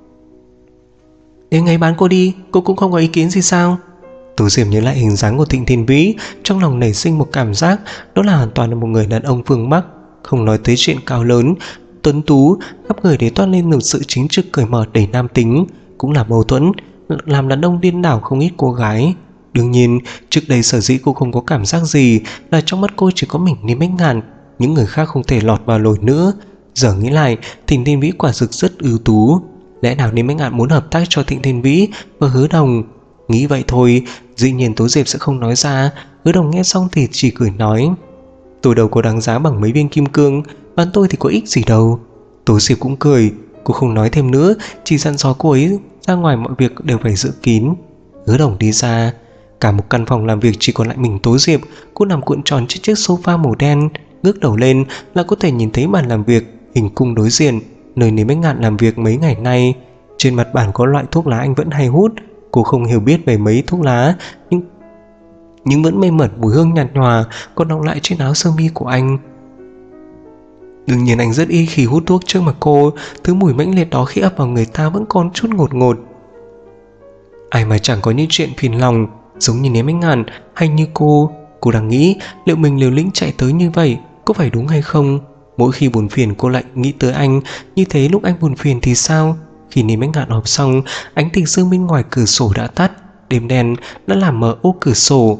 Nếu anh ấy bán cô đi, cô cũng không có ý kiến gì sao? Tố Diệp nhớ lại hình dáng của Thịnh Thiên Vĩ, trong lòng nảy sinh một cảm giác đó là hoàn toàn là một người đàn ông phương Bắc. Không nói tới chuyện cao lớn, tuấn tú, khắp người để toát lên một sự chính trực cởi mở đầy nam tính, cũng là mâu thuẫn, làm đàn ông điên đảo không ít cô gái. Đương nhiên, trước đây sở dĩ cô không có cảm giác gì là trong mắt cô chỉ có mình Niêm Bách Ngạn, những người khác không thể lọt vào lồi nữa. Giờ nghĩ lại, Thịnh Thiên Vĩ quả thực rất ưu tú. Lẽ nào Niêm Bách Ngạn muốn hợp tác cho Thịnh Thiên Vĩ và Hứa Đồng? Nghĩ vậy thôi, dĩ nhiên Tố Diệp sẽ không nói ra. Hứa Đồng nghe xong thì chỉ cười nói. Tôi đâu có đáng giá bằng mấy viên kim cương, bán tôi thì có ích gì đâu. Tố Diệp cũng cười. Cô không nói thêm nữa, chỉ dặn dò cô ấy ra ngoài mọi việc đều phải giữ kín. Hứa Đồng đi ra. Cả một căn phòng làm việc chỉ còn lại mình Tố Diệp. Cô nằm cuộn tròn trên chiếc sofa màu đen, ngước đầu lên là có thể nhìn thấy bàn làm việc hình cung đối diện, nơi Niêm Bách Ngạn làm việc mấy ngày nay. Trên mặt bàn có loại thuốc lá anh vẫn hay hút. Cô không hiểu biết về mấy thuốc lá, nhưng vẫn mê mẩn mùi hương nhạt nhòa còn đọng lại trên áo sơ mi của anh. Đương nhiên anh rất ít khi hút thuốc trước mặt cô. Thứ mùi mãnh liệt đó khi ập vào người ta vẫn còn chút ngột ngột. Ai mà chẳng có những chuyện phiền lòng, giống như Niêm Bách Ngạn hay như cô. Cô đang nghĩ liệu mình liều lĩnh chạy tới như vậy có phải đúng hay không. Mỗi khi buồn phiền cô lại nghĩ tới anh. Như thế lúc anh buồn phiền thì sao? Khi Niêm Bách Ngạn họp xong, ánh tình dương bên ngoài cửa sổ đã tắt. đêm đen đã làm mờ ô cửa sổ.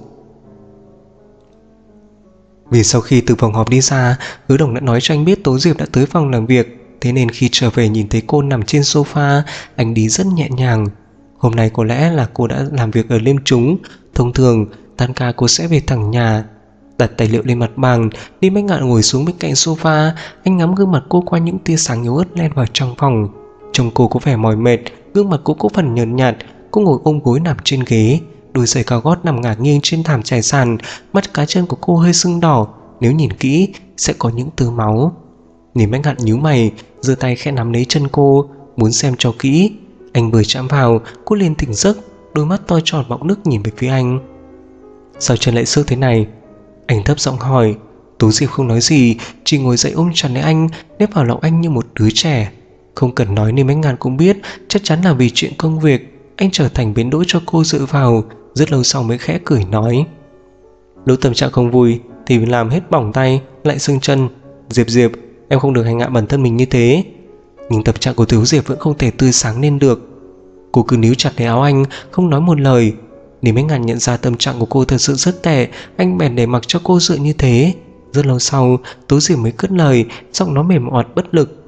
Vì sau khi từ phòng họp đi ra, Hứa Đồng đã nói cho anh biết Tố Diệp đã tới phòng làm việc. Thế nên khi trở về nhìn thấy cô nằm trên sofa, anh đi rất nhẹ nhàng. Hôm nay có lẽ là cô đã làm việc ở Liêm Trúng. Thông thường tan ca cô sẽ về thẳng nhà. Đặt tài liệu lên mặt bàn, Lý Bách Ngạn ngồi xuống bên cạnh sofa. Anh ngắm gương mặt cô qua những tia sáng yếu ớt len vào trong phòng. Trông cô có vẻ mỏi mệt, gương mặt cô có phần nhợt nhạt. Cô ngồi ôm gối nằm trên ghế, đôi giày cao gót nằm ngả nghiêng trên thảm trải sàn. Mắt cá chân của cô hơi sưng đỏ, nếu nhìn kỹ sẽ có những tia máu. Lý Bách Ngạn nhíu mày, giơ tay khẽ nắm lấy chân cô, muốn xem cho kỹ. Anh vừa chạm vào, cô liền tỉnh giấc, đôi mắt to tròn bọng nước nhìn về phía anh. Sao chân lại xước thế này? Anh thấp giọng hỏi. Tố Diệp không nói gì, chỉ ngồi dậy ôm chặt lấy anh, nép vào lòng anh như một đứa trẻ. Không cần nói nên Bách Ngạn cũng biết, chắc chắn là vì chuyện công việc. Anh trở thành bến đỗ cho cô dựa vào. Rất lâu sau mới khẽ cười nói: lúc tâm trạng không vui thì làm hết bỏng tay lại sưng chân. Diệp, em không được hành hạ bản thân mình như thế. Nhưng tâm trạng của Tố Diệp vẫn không thể tươi sáng lên được. Cô cứ níu chặt lấy áo anh, không nói một lời. Nếu Bách Ngạn nhận ra tâm trạng của cô thật sự rất tệ, anh bèn để mặc cho cô dựa như thế. Rất lâu sau, Tố Diệp mới cất lời, giọng nó mềm oặt bất lực: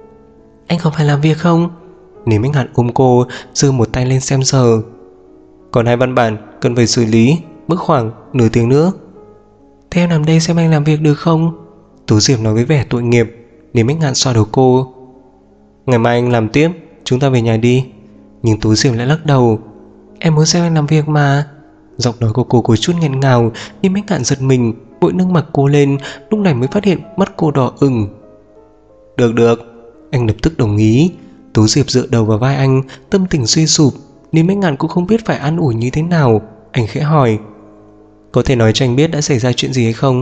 anh không phải làm việc không? Nếu Bách Ngạn ôm cô, giơ một tay lên xem giờ. Còn 2 văn bản cần phải xử lý, mất khoảng nửa tiếng nữa. Thế em nằm đây xem anh làm việc được không? Tố Diệp nói với vẻ tội nghiệp. Nếu Bách Ngạn xoa đầu cô: ngày mai anh làm tiếp, chúng ta về nhà đi. Nhưng Tố Diệp lại lắc đầu: em muốn xem anh làm việc mà. Giọng nói của cô có chút nghẹn ngào, nhưng Bách Ngạn giật mình, vội nâng mặt cô lên. Lúc này mới phát hiện mắt cô đỏ ửng. Được, anh lập tức đồng ý. Tố Diệp dựa đầu vào vai anh, tâm tình suy sụp, nên Bách Ngạn cũng không biết phải an ủi như thế nào. Anh khẽ hỏi: có thể nói cho anh biết đã xảy ra chuyện gì hay không?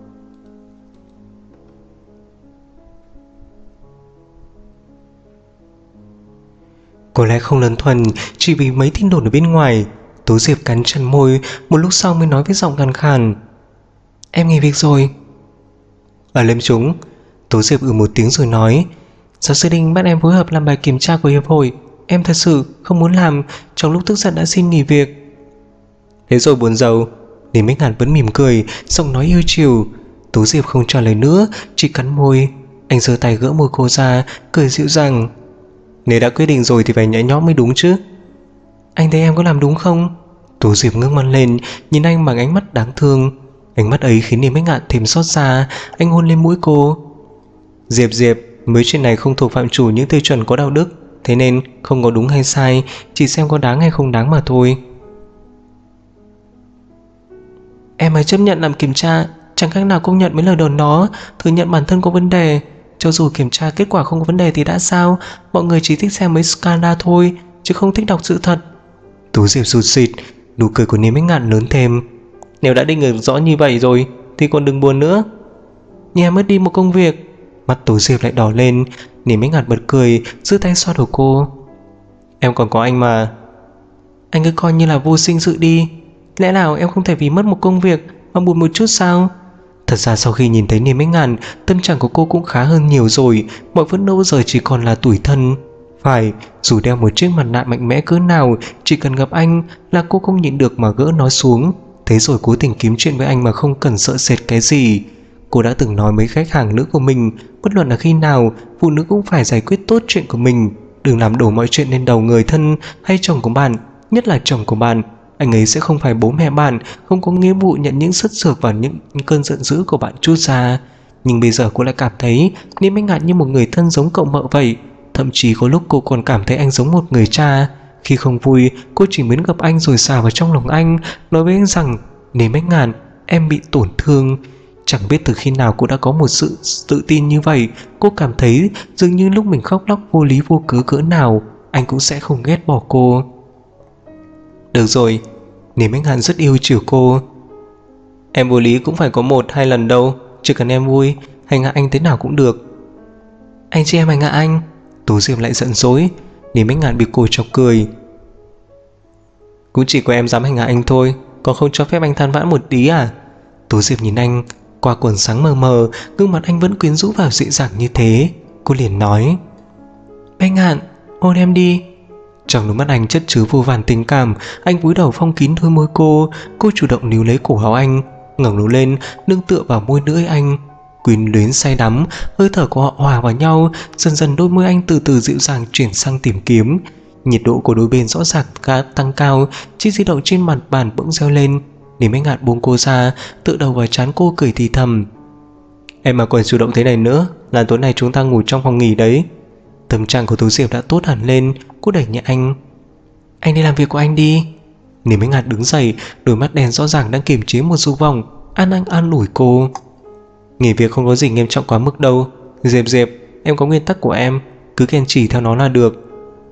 Có lẽ không đơn thuần chỉ vì mấy tin đồn ở bên ngoài. Tố Diệp cắn chặt môi, một lúc sau mới nói với giọng khàn khàn: em nghỉ việc rồi. Ở Liêm Trúng. Tố Diệp một tiếng rồi nói: giáo sư Đinh bắt em phối hợp làm bài kiểm tra của hiệp hội. Em thật sự không muốn làm, trong lúc tức giận đã xin nghỉ việc. Thế rồi buồn rầu. Lý Bách Ngạn vẫn mỉm cười, giọng nói yêu chiều. Tố Diệp không trả lời nữa, chỉ cắn môi. Anh giơ tay gỡ môi cô ra, cười dịu dàng: nếu đã quyết định rồi thì phải nhẹ nhõm mới đúng chứ. Anh thấy em có làm đúng không? Tố Diệp ngước mặt lên, nhìn anh bằng ánh mắt đáng thương. Ánh mắt ấy khiến Lý Bách Ngạn thêm xót xa. Anh hôn lên mũi cô: Diệp, mấy chuyện này không thuộc phạm chủ những tiêu chuẩn có đạo đức, thế nên không có đúng hay sai, chỉ xem có đáng hay không đáng mà thôi. Em mới chấp nhận làm kiểm tra, chẳng khác nào công nhận mấy lời đồn đó, thừa nhận bản thân có vấn đề. Cho dù kiểm tra kết quả không có vấn đề thì đã sao, mọi người chỉ thích xem mấy scandal thôi, chứ không thích đọc sự thật. Tú Diệp sụt sịt, nụ cười của Niêm Bách Ngạn lớn thêm: nếu đã định được rõ như vậy rồi thì còn đừng buồn nữa. Nhưng em mất đi một công việc. Mắt Tú Diệp lại đỏ lên. Niêm Bách Ngạn bật cười, giơ tay xoa đầu cô: em còn có anh mà. Anh cứ coi như là vô sinh sự đi. Lẽ nào em không thể vì mất một công việc mà buồn một chút sao? Thật ra sau khi nhìn thấy Niêm Bách Ngạn, tâm trạng của cô cũng khá hơn nhiều rồi. Mọi phẫn nộ giờ chỉ còn là tủi thân. Phải, dù đeo một chiếc mặt nạ mạnh mẽ cỡ nào, chỉ cần gặp anh là cô không nhịn được mà gỡ nó xuống. Thế rồi cố tình kiếm chuyện với anh mà không cần sợ sệt cái gì. Cô đã từng nói với khách hàng nữ của mình, bất luận là khi nào, phụ nữ cũng phải giải quyết tốt chuyện của mình. Đừng làm đổ mọi chuyện lên đầu người thân hay chồng của bạn, nhất là chồng của bạn. Anh ấy sẽ không phải bố mẹ bạn, không có nghĩa vụ nhận những sất sược và những cơn giận dữ của bạn trút ra. Nhưng bây giờ cô lại cảm thấy Niêm Bách Ngạn như một người thân giống cậu mợ vậy. Thậm chí có lúc cô còn cảm thấy anh giống một người cha. Khi không vui, cô chỉ muốn gặp anh rồi xà vào trong lòng anh, nói với anh rằng: Niêm Bách Ngạn, em bị tổn thương. Chẳng biết từ khi nào cô đã có một sự tự tin như vậy. Cô cảm thấy dường như lúc mình khóc lóc vô lý vô cớ cỡ nào, anh cũng sẽ không ghét bỏ cô. Được rồi, Niêm Bách Ngạn rất yêu chiều cô. Em vô lý cũng phải có 1-2 lần đâu. Chỉ cần em vui, hành hạ anh thế nào cũng được. Anh chị em hành hạ anh. Tố Diệp lại giận dỗi. Niêm Bách Ngạn bị cô chọc cười. Cũng chỉ có em dám hành hạ anh thôi, còn không cho phép anh than vãn một tí à? Tố Diệp nhìn anh qua quần sáng mờ mờ, gương mặt anh vẫn quyến rũ và dịu dàng như thế. Cô liền nói: Bách Ngạn, hôn em đi. Trong đôi mắt anh chất chứa vô vàn tình cảm. Anh cúi đầu phong kín đôi môi cô chủ động níu lấy cổ áo anh, ngẩng đầu lên nương tựa vào môi lưỡi anh. Quyến luyến say đắm, hơi thở của họ hòa vào nhau. Dần dần đôi môi anh từ từ dịu dàng chuyển sang tìm kiếm. Nhiệt độ của đôi bên rõ ràng tăng cao. Chiếc di động trên mặt bàn bỗng reo lên. Niềm anh ngạn buông cô ra, tựa đầu vào trán cô cười thì thầm: "Em mà còn chủ động thế này nữa là tối nay chúng ta ngủ trong phòng nghỉ đấy." Tâm trạng của Tố Diệp đã tốt hẳn lên. Cô đẩy nhẹ anh: "Anh đi làm việc của anh đi." Niềm anh ngạn đứng dậy, đôi mắt đen rõ ràng đang kiềm chế một dục vọng. Anh an ủi cô: "Nghỉ việc không có gì nghiêm trọng quá mức đâu. Diệp, em có nguyên tắc của em, cứ kiên trì theo nó là được."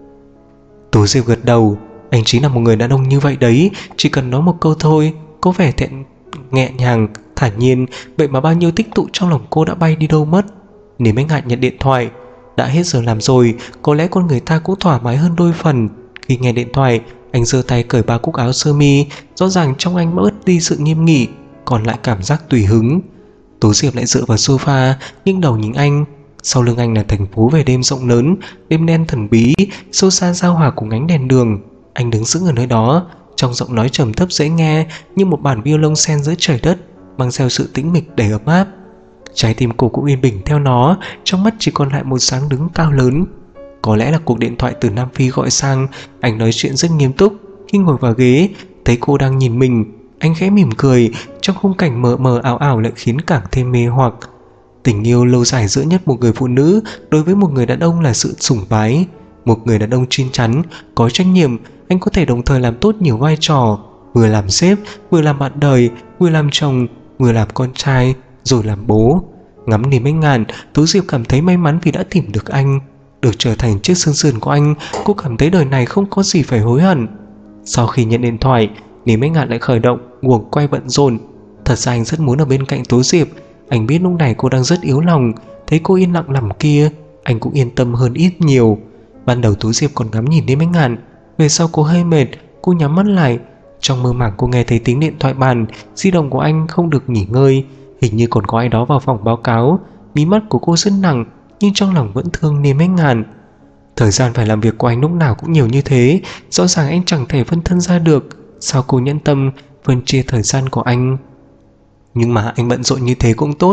Tố Diệp gật đầu. Anh chính là một người đàn ông như vậy đấy. Chỉ cần nói một câu thôi, có vẻ nhẹ nhàng, thản nhiên. Vậy mà bao nhiêu tích tụ trong lòng cô đã bay đi đâu mất. Niềm anh ngạn nhận điện thoại. Đã hết giờ làm rồi, có lẽ con người ta cũng thoải mái hơn đôi phần. Khi nghe điện thoại, anh giơ tay cởi 3 cúc áo sơ mi. Rõ ràng trong anh bớt đi sự nghiêm nghị, còn lại cảm giác tùy hứng. Tố Diệp lại dựa vào sofa, nghiêng đầu nhìn anh. Sau lưng anh là thành phố về đêm rộng lớn, đêm đen thần bí, sâu xa giao hòa cùng ánh đèn đường. Anh đứng sững ở nơi đó, trong giọng nói trầm thấp dễ nghe như một bản violon xen giữa trời đất, mang theo sự tĩnh mịch đầy ấm áp. Trái tim cô cũng yên bình theo nó, trong mắt chỉ còn lại một sáng đứng cao lớn. Có lẽ là cuộc điện thoại từ Nam Phi gọi sang. Anh nói chuyện rất nghiêm túc. Khi ngồi vào ghế, thấy cô đang nhìn mình, anh khẽ mỉm cười. Trong khung cảnh mờ mờ ảo ảo lại khiến càng thêm mê hoặc. Tình yêu lâu dài giữa nhất một người phụ nữ đối với một người đàn ông là sự sủng bái. Một người đàn ông chín chắn, có trách nhiệm. Anh có thể đồng thời làm tốt nhiều vai trò, vừa làm sếp, vừa làm bạn đời, vừa làm chồng, vừa làm con trai, rồi làm bố. Ngắm niềm anh ngạn, Tố Diệp cảm thấy may mắn vì đã tìm được anh, được trở thành chiếc xương sườn của anh. Cô cảm thấy đời này không có gì phải hối hận. Sau khi nhận điện thoại, niềm anh ngạn lại khởi động guồng quay bận rộn. Thật ra anh rất muốn ở bên cạnh Tố Diệp. Anh biết lúc này cô đang rất yếu lòng. Thấy cô yên lặng nằm kia, anh cũng yên tâm hơn ít nhiều. Ban đầu Tố Diệp còn ngắm nhìn niềm anh ngạn, về sau cô hơi mệt, cô nhắm mắt lại. Trong mơ màng cô nghe thấy tiếng điện thoại bàn. Di động của anh không được nghỉ ngơi, hình như còn có ai đó vào phòng báo cáo. Mí mắt của cô rất nặng, nhưng trong lòng vẫn thương niềm anh ngạn. Thời gian phải làm việc của anh lúc nào cũng nhiều như thế, rõ ràng anh chẳng thể phân thân ra được. Sao cô nhẫn tâm phân chia thời gian của anh? Nhưng mà anh bận rộn như thế cũng tốt.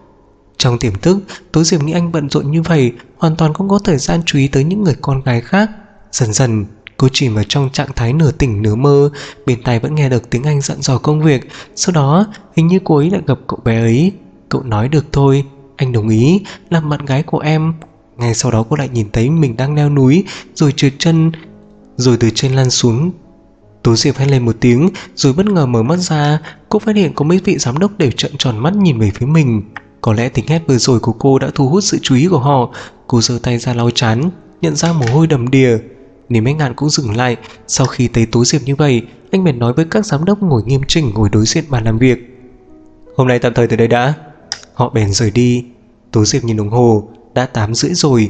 Trong tiềm thức, Tố Diệp nghĩ anh bận rộn như vậy hoàn toàn không có thời gian chú ý tới những người con gái khác. Dần dần cô chìm vào trong trạng thái nửa tỉnh nửa mơ. Bên tai vẫn nghe được tiếng anh dặn dò công việc. Sau đó hình như cô ấy lại gặp cậu bé ấy. Cậu nói được thôi, anh đồng ý làm bạn gái của em. Ngay sau đó cô lại nhìn thấy mình đang leo núi, rồi trượt chân, rồi từ trên lăn xuống. Tố Diệp hét lên một tiếng, rồi bất ngờ mở mắt ra. Cô phát hiện có mấy vị giám đốc đều trợn tròn mắt nhìn về phía mình. Có lẽ tiếng hét vừa rồi của cô đã thu hút sự chú ý của họ. Cô giơ tay ra lau trán, nhận ra mồ hôi đầm đìa. Niềm anh ngạn cũng dừng lại. Sau khi thấy Tố Diệp như vậy, anh bèn nói với các giám đốc ngồi nghiêm chỉnh ngồi đối diện bàn làm việc: "Hôm nay tạm thời từ đây đã." Họ bèn rời đi. Tố Diệp nhìn đồng hồ, đã 8:30 rồi.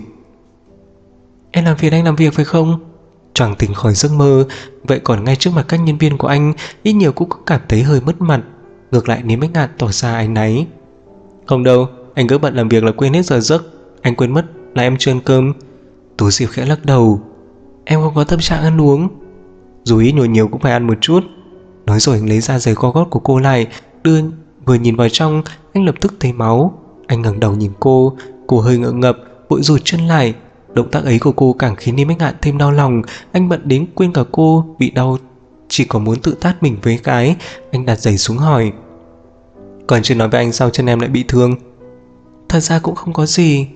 "Em làm phiền anh làm việc phải không?" Choàng tỉnh khỏi giấc mơ. Vậy còn ngay trước mặt các nhân viên của anh, ít nhiều cũng cảm thấy hơi mất mặt. Ngược lại niềm anh ngạn tỏ ra áy náy: "Không đâu, anh cứ bận làm việc là quên hết giờ giấc. Anh quên mất là em chưa ăn cơm." Tố Diệp khẽ lắc đầu: "Em không có tâm trạng ăn uống." "Dù ít nhồi nhiều cũng phải ăn một chút." Nói rồi anh lấy ra giày co gót của cô lại, vừa nhìn vào trong, anh lập tức thấy máu. Anh ngẩng đầu nhìn cô hơi ngượng ngập, vội rụt chân lại. Động tác ấy của cô càng khiến niềm anh ngạn thêm đau lòng. Anh bận đến quên cả cô bị đau, chỉ có muốn tự tát mình với cái. Anh đặt giày xuống hỏi: "Còn chưa nói với anh sao chân em lại bị thương?" "Thật ra cũng không có gì."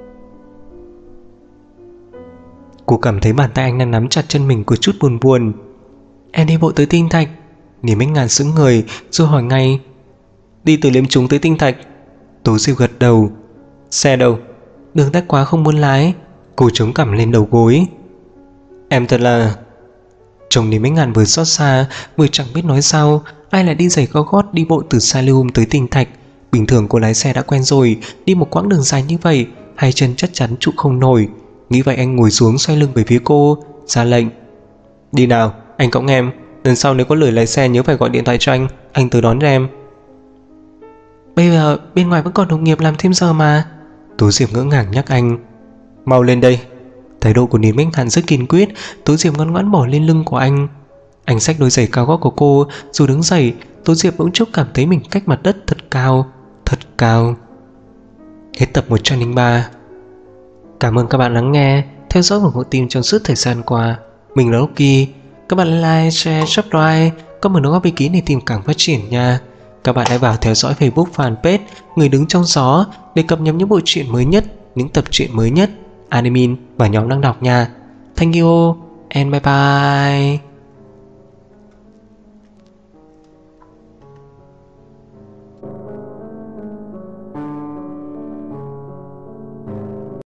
Cô cảm thấy bàn tay anh đang nắm chặt chân mình có chút buồn buồn. "Em đi bộ tới Tinh Thạch." Niềm anh ngạn sững người rồi hỏi ngay: "Đi từ Liêm Trúng tới Tinh Thạch?" Tố Diệp gật đầu. "Xe đâu?" "Đường tắc quá không muốn lái." Cô chống cằm lên đầu gối. "Em thật là..." Chồng niềm anh ngạn vừa xót xa vừa chẳng biết nói sao. Ai lại đi giày cao gót đi bộ từ Salium tới Tinh Thạch? Bình thường cô lái xe đã quen rồi, đi một quãng đường dài như vậy hai chân chắc chắn trụ không nổi. Nghĩ vậy anh ngồi xuống xoay lưng về phía cô, ra lệnh: "Đi nào, anh cõng em. Lần sau nếu có lười lái xe nhớ phải gọi điện thoại cho anh tới đón em." "Bây giờ bên ngoài vẫn còn đồng nghiệp làm thêm giờ mà." Tố Diệp ngỡ ngàng nhắc anh: "Mau lên đây." Thái độ của Điền Bách Hàn rất kiên quyết. Tố Diệp ngoan ngoãn bỏ lên lưng của anh. Anh xách đôi giày cao gót của cô rồi đứng dậy. Tố Diệp bỗng chốc cảm thấy mình cách mặt đất thật cao, thật cao. Hết tập 103. Cảm ơn các bạn lắng nghe, theo dõi và ủng hộ team trong suốt thời gian qua. Mình là Rocky. Các bạn like, share, subscribe, comment đóng góp ý kiến để team càng phát triển nha. Các bạn hãy vào theo dõi Facebook fanpage Người Đứng Trong Gió để cập nhật những bộ truyện mới nhất, những tập truyện mới nhất, admin và nhóm đang đọc nha. Thank you and bye bye.